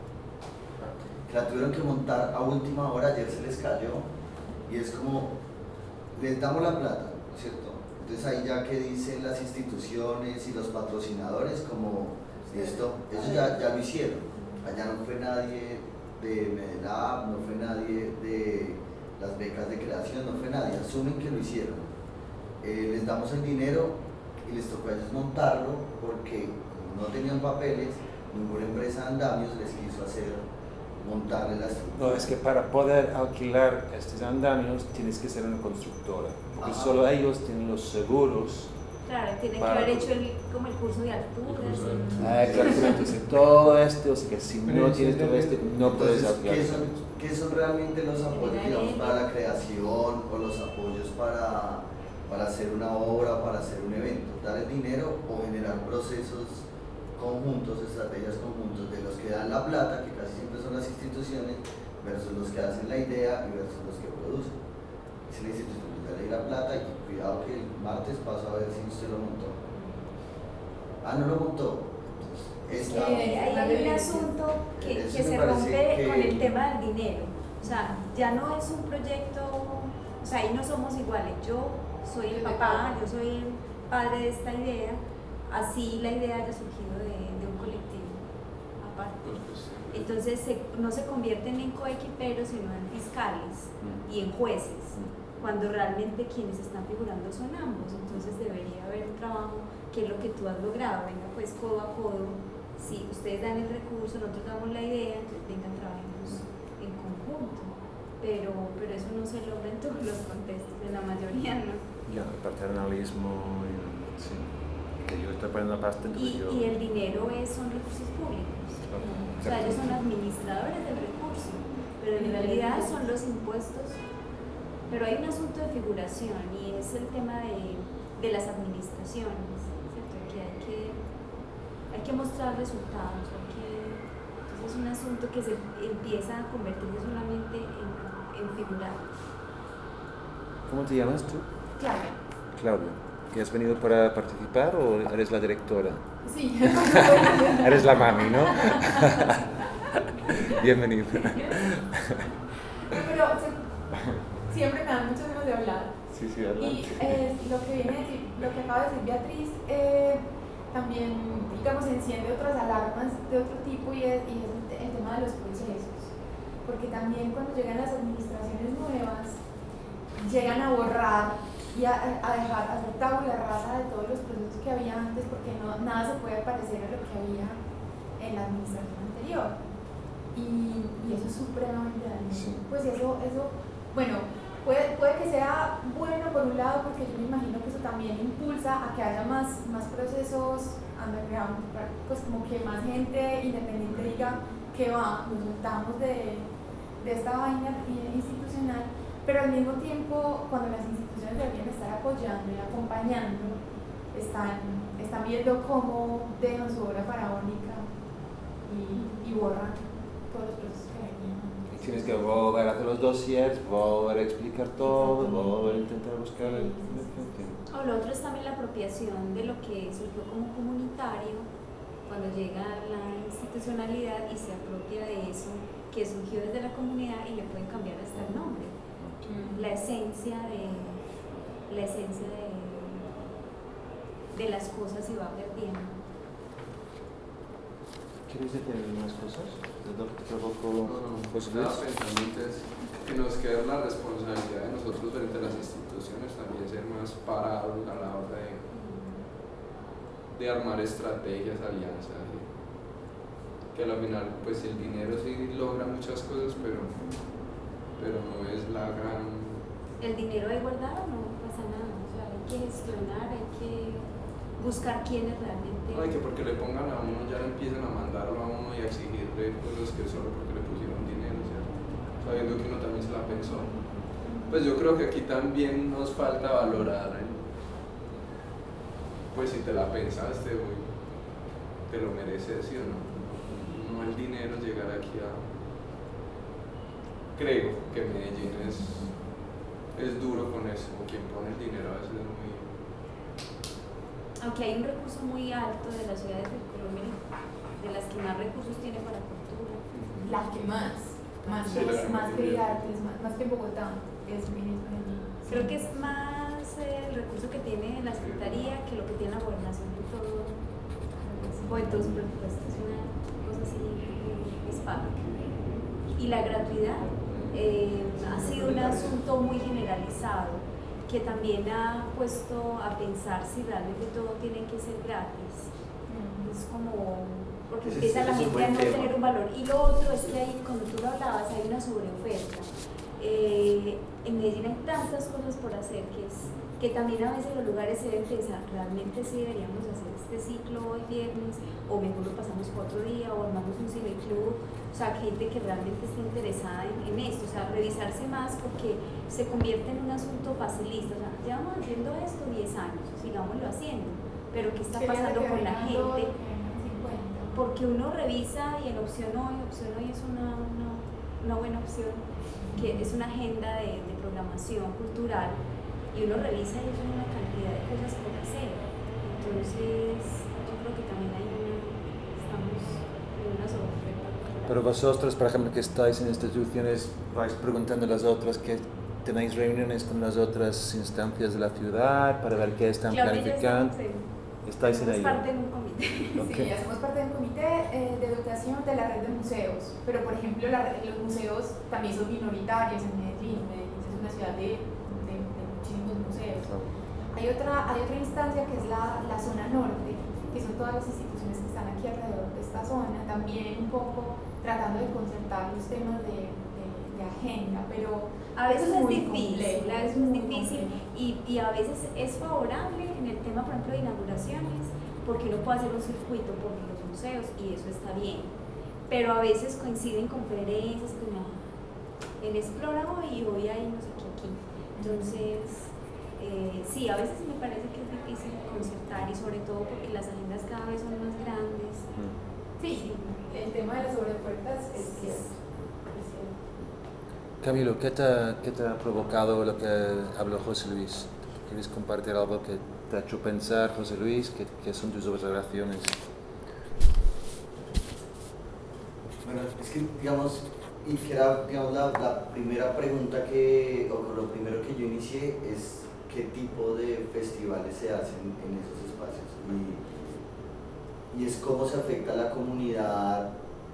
Speaker 5: que la tuvieron que montar a última hora, ayer se les cayó, y es como, les damos la plata, ¿cierto? Entonces ahí ya que dicen las instituciones y los patrocinadores, como, esto, ellos ya, ya lo hicieron, allá no fue nadie de Medelab, no fue nadie de las becas de creación, no fue nadie, asumen que lo hicieron. Eh, les damos el dinero y les tocó a ellos montarlo porque no tenían papeles, ninguna empresa de andamios les quiso hacer montarle la estructura.
Speaker 2: No, es que para poder alquilar estos andamios tienes que ser una constructora, porque
Speaker 5: Ajá.
Speaker 2: solo ellos tienen los seguros.
Speaker 4: Claro, tienen que
Speaker 2: Para-
Speaker 4: haber hecho el, como el curso de alturas.
Speaker 6: El curso de-
Speaker 2: Ah, exactamente, entonces todo esto, o sea que si
Speaker 3: Pero
Speaker 2: no
Speaker 3: eso
Speaker 2: tienes
Speaker 3: es
Speaker 2: todo
Speaker 3: de-
Speaker 2: esto, no puedes
Speaker 5: Entonces,
Speaker 2: alquilar.
Speaker 5: ¿qué son, ¿qué son realmente los apoyos,
Speaker 4: Generar
Speaker 5: digamos,
Speaker 4: el-
Speaker 5: para la creación o los apoyos para, para hacer una obra, para hacer un evento? Dar el dinero o generar procesos conjuntos, estrategias conjuntos de los que dan la plata, que casi siempre son las instituciones, versus los que hacen la idea y versus los que producen. Si la institución le da la plata y cuidado que el martes paso a ver si usted lo montó. Ah, no lo montó. Esta,
Speaker 4: Eh, ahí hay un asunto que,
Speaker 5: Eso
Speaker 4: que
Speaker 5: me
Speaker 4: se
Speaker 5: parece
Speaker 4: rompe
Speaker 5: que-
Speaker 4: con el tema del dinero. O sea, ya no es un proyecto, o sea, ahí no somos iguales. Yo soy el papá, yo soy el padre de esta idea, así la idea haya surgido de, de un colectivo aparte.
Speaker 6: Pues, pues, sí.
Speaker 4: Entonces se- no se convierten en coequiperos, sino en fiscales
Speaker 2: Mm.
Speaker 4: y en jueces, cuando realmente quienes están figurando son ambos. Entonces debería haber un trabajo, que es lo que tú has logrado, venga pues codo a codo, si ustedes dan el recurso, nosotros damos la idea, entonces vengan, trabajemos en conjunto, pero, pero eso no se logra en todos los contextos, en la mayoría no.
Speaker 2: Ya, el paternalismo, y, sí, que yo estoy poniendo la pasta, entonces
Speaker 4: Y,
Speaker 2: yo...
Speaker 4: y el dinero es, son recursos públicos, o sea, ellos son administradores del recurso, pero en realidad son los impuestos. Pero hay un asunto de figuración y es el tema de, de las administraciones, ¿cierto? Que hay que, hay que mostrar resultados, hay que, entonces es un asunto que se empieza a convertirse solamente en, en figurar.
Speaker 2: ¿Cómo te llamas tú?
Speaker 4: Claro,
Speaker 2: Claudia. que has venido para participar o eres la directora?
Speaker 7: Sí.
Speaker 2: Eres la mami, ¿no? Bienvenido.
Speaker 7: Pero se- siempre me dan muchas ganas de hablar.
Speaker 2: Sí, sí,
Speaker 7: Y
Speaker 2: adelante.
Speaker 7: eh, lo que viene a decir, lo que acaba de decir Beatriz, eh, también, digamos, enciende otras alarmas de otro tipo y es, y es el, te- el tema de los procesos. Porque también cuando llegan las administraciones nuevas, llegan a borrar y a, a dejar, a hacer tabula rasa de todos los procesos que había antes, porque no, nada se puede parecer a lo que había en la administración anterior. Y, y eso es supremamente dañino.
Speaker 2: Sí.
Speaker 7: Pues eso, eso, bueno, puede, puede que sea bueno por un lado, porque yo me imagino que eso también impulsa a que haya más, más procesos underground, pues como que más gente independiente diga que va, nos soltamos de, de esta vaina institucional, pero al mismo tiempo, cuando las instituciones deberían estar apoyando y acompañando, están, están viendo cómo dejan su obra faraónica y, y borran todos los procesos que venían.
Speaker 2: Y tienes que volver a hacer los dossiers, volver a explicar todo, volver a intentar buscar el...
Speaker 4: O lo otro es también la apropiación de lo que surgió como comunitario cuando llega la institucionalidad y se apropia de eso que surgió desde la comunidad y le pueden cambiar hasta el nombre. La esencia de la esencia de, de las cosas se va perdiendo.
Speaker 2: ¿Quieres decir algunas cosas? ¿De lo que te provocó
Speaker 6: No, no,
Speaker 2: José
Speaker 6: estaba
Speaker 2: Luis?
Speaker 6: pensando antes que nos queda la responsabilidad de nosotros frente a las instituciones también ser más parados a la hora de, de armar estrategias, alianzas, y que al final pues el dinero sí logra muchas cosas, pero, pero no es la gran...
Speaker 4: El dinero ahí guardado no pasa nada, o sea, hay que gestionar, hay que buscar quiénes realmente...
Speaker 6: No, y que porque le pongan a uno ya le empiezan a mandarlo a uno y a exigirle cosas que solo porque le pusieron dinero, ¿cierto? Sabiendo que uno también se la pensó. Pues yo creo que aquí también nos falta valorar, ¿eh? Pues si te la pensaste, uy, te lo mereces, ¿sí o no? No el dinero llegar aquí a... Creo que Medellín es, es duro con eso, o quien pone el dinero a veces es muy...
Speaker 4: Aunque hay un recurso muy alto de las ciudades de Colombia, de las que más recursos tiene para cultura.
Speaker 7: La que más, más,
Speaker 6: Sí, la que
Speaker 7: más
Speaker 6: más
Speaker 7: que
Speaker 6: tiene.
Speaker 7: Artes, más, más que Bogotá, es Medellín.
Speaker 4: Creo que es más eh, el recurso que tiene la Secretaría que lo que tiene la gobernación en todo, o en todos sus presupuestos, es una cosa así eh, dispara. Y la gratuidad eh, ha sido un asunto muy generalizado que también ha puesto a pensar si realmente todo tiene que ser gratis. Es como, porque
Speaker 2: Ese
Speaker 4: empieza
Speaker 2: es-
Speaker 4: la
Speaker 2: ese es un
Speaker 4: gente a
Speaker 2: buen
Speaker 4: no
Speaker 2: tema.
Speaker 4: tener un valor. Y lo otro es que ahí, cuando tú lo hablabas, hay una sobreoferta. Eh, en Medellín hay tantas cosas por hacer que, es, que también a veces los lugares se deben pensar, realmente sí deberíamos hacer este ciclo hoy viernes, o mejor lo pasamos cuatro días, o armamos un cineclub. O sea, gente que realmente esté interesada en, en esto, o sea, revisarse más porque se convierte en un asunto facilista. O sea, llevamos haciendo esto diez años, sigámoslo haciendo, pero ¿qué está pasando con la gente? Porque uno revisa y en opción hoy, opción hoy es una, una, una buena opción, que es una agenda de, de programación cultural, y uno revisa y hay una cantidad de cosas por hacer. Entonces, yo creo que también hay una, estamos en una sobreoferta.
Speaker 2: Pero vosotros, por ejemplo, que estáis en instituciones, vais preguntando a las otras que tenéis reuniones con las otras instancias de la ciudad para ver qué están
Speaker 4: Claudia y yo
Speaker 2: planificando.
Speaker 4: estamos en-
Speaker 2: Estáis en
Speaker 4: somos
Speaker 2: ello.
Speaker 4: parte de un comité.
Speaker 2: Ok.
Speaker 7: Sí, hacemos parte de un comité eh, de dotación de la red de museos, pero por ejemplo la red- los museos también son minoritarios en Medellín. Medellín es una ciudad de, de, de muchísimos museos. Hay otra, hay otra instancia que es la, la zona norte, que son todas las instituciones que están aquí alrededor de esta zona, también un poco tratando de concertar los temas de, de, de agenda, pero
Speaker 4: A veces
Speaker 7: eso
Speaker 4: es
Speaker 7: muy
Speaker 4: difícil,
Speaker 7: complejo,
Speaker 4: a veces es
Speaker 7: muy
Speaker 4: difícil
Speaker 7: complejo.
Speaker 4: y, y a veces es favorable en el tema, por ejemplo, de inauguraciones, porque uno puede hacer un circuito por los museos y eso está bien, pero a veces coinciden conferencias como en Explora hoy y hoy hay no sé qué aquí. Entonces, eh, sí, a veces me parece que es difícil concertar y sobre todo porque las agendas cada vez son más grandes.
Speaker 7: Sí, el tema de las sobreofertas es cierto. Es cierto.
Speaker 2: Camilo, ¿qué te, ha- qué te ha provocado lo que habló José Luis? ¿Quieres compartir algo que te ha hecho pensar, José Luis? ¿Qué, qué son tus observaciones?
Speaker 5: Bueno, es que, digamos, y que era, digamos, la, la primera pregunta que, o lo primero que yo inicié es qué tipo de festivales se hacen en esos espacios. Y, y es cómo se afecta a la comunidad.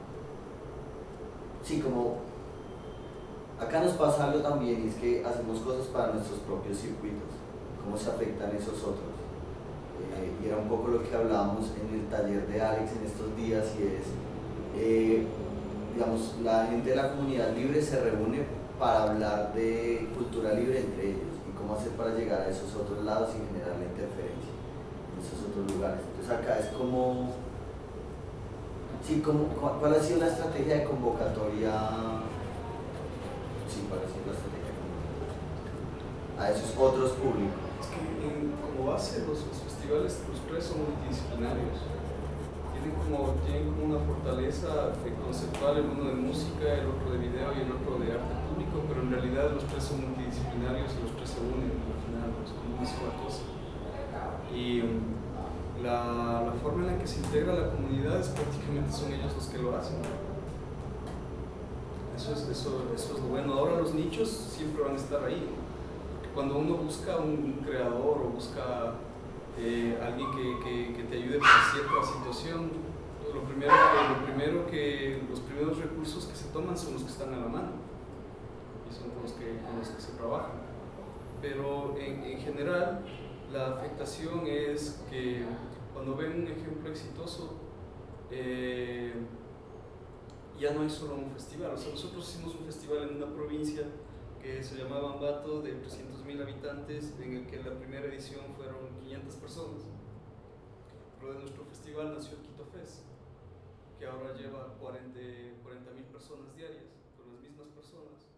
Speaker 5: Sí, como acá nos pasa algo también, y es que hacemos cosas para nuestros propios circuitos, cómo se afectan esos otros. Eh, y era un poco lo que hablábamos en el taller de Alex en estos días, y es, eh, digamos, la gente de la comunidad libre se reúne para hablar de cultura libre entre ellos, y cómo hacer para llegar a esos otros lados y generar la interferencia en esos otros lugares. Entonces acá es como, sí, como, ¿cuál ha sido la estrategia de convocatoria? Sí, ¿cuál ha sido la estrategia de convocatoria a esos otros públicos?
Speaker 1: Es que en, como base los, los festivales, los tres son multidisciplinarios. Tienen como, tienen como una fortaleza conceptual, el uno de música, el otro de video y el otro de arte público, pero en realidad los tres son multidisciplinarios y los tres se unen al final, es como una sola cosa. Y la, la forma en la que se integra la comunidad es prácticamente son ellos los que lo hacen. Eso es, eso, eso es lo bueno. Ahora los nichos siempre van a estar ahí. Cuando uno busca un, un creador o busca eh, alguien que, que, que te ayude por cierta situación, lo primero, que, lo primero que, los primeros recursos que se toman son los que están a la mano y son con los que, con los que se trabaja. Pero en, en general la afectación es que cuando ven un ejemplo exitoso, eh, ya no hay solo un festival. O sea, nosotros hicimos un festival en una provincia que se llamaba Ambato, de trescientos mil habitantes, en el que en la primera edición fueron quinientas personas. Pero de nuestro festival nació el Quito Fest, que ahora lleva cuarenta mil personas diarias, con las mismas personas.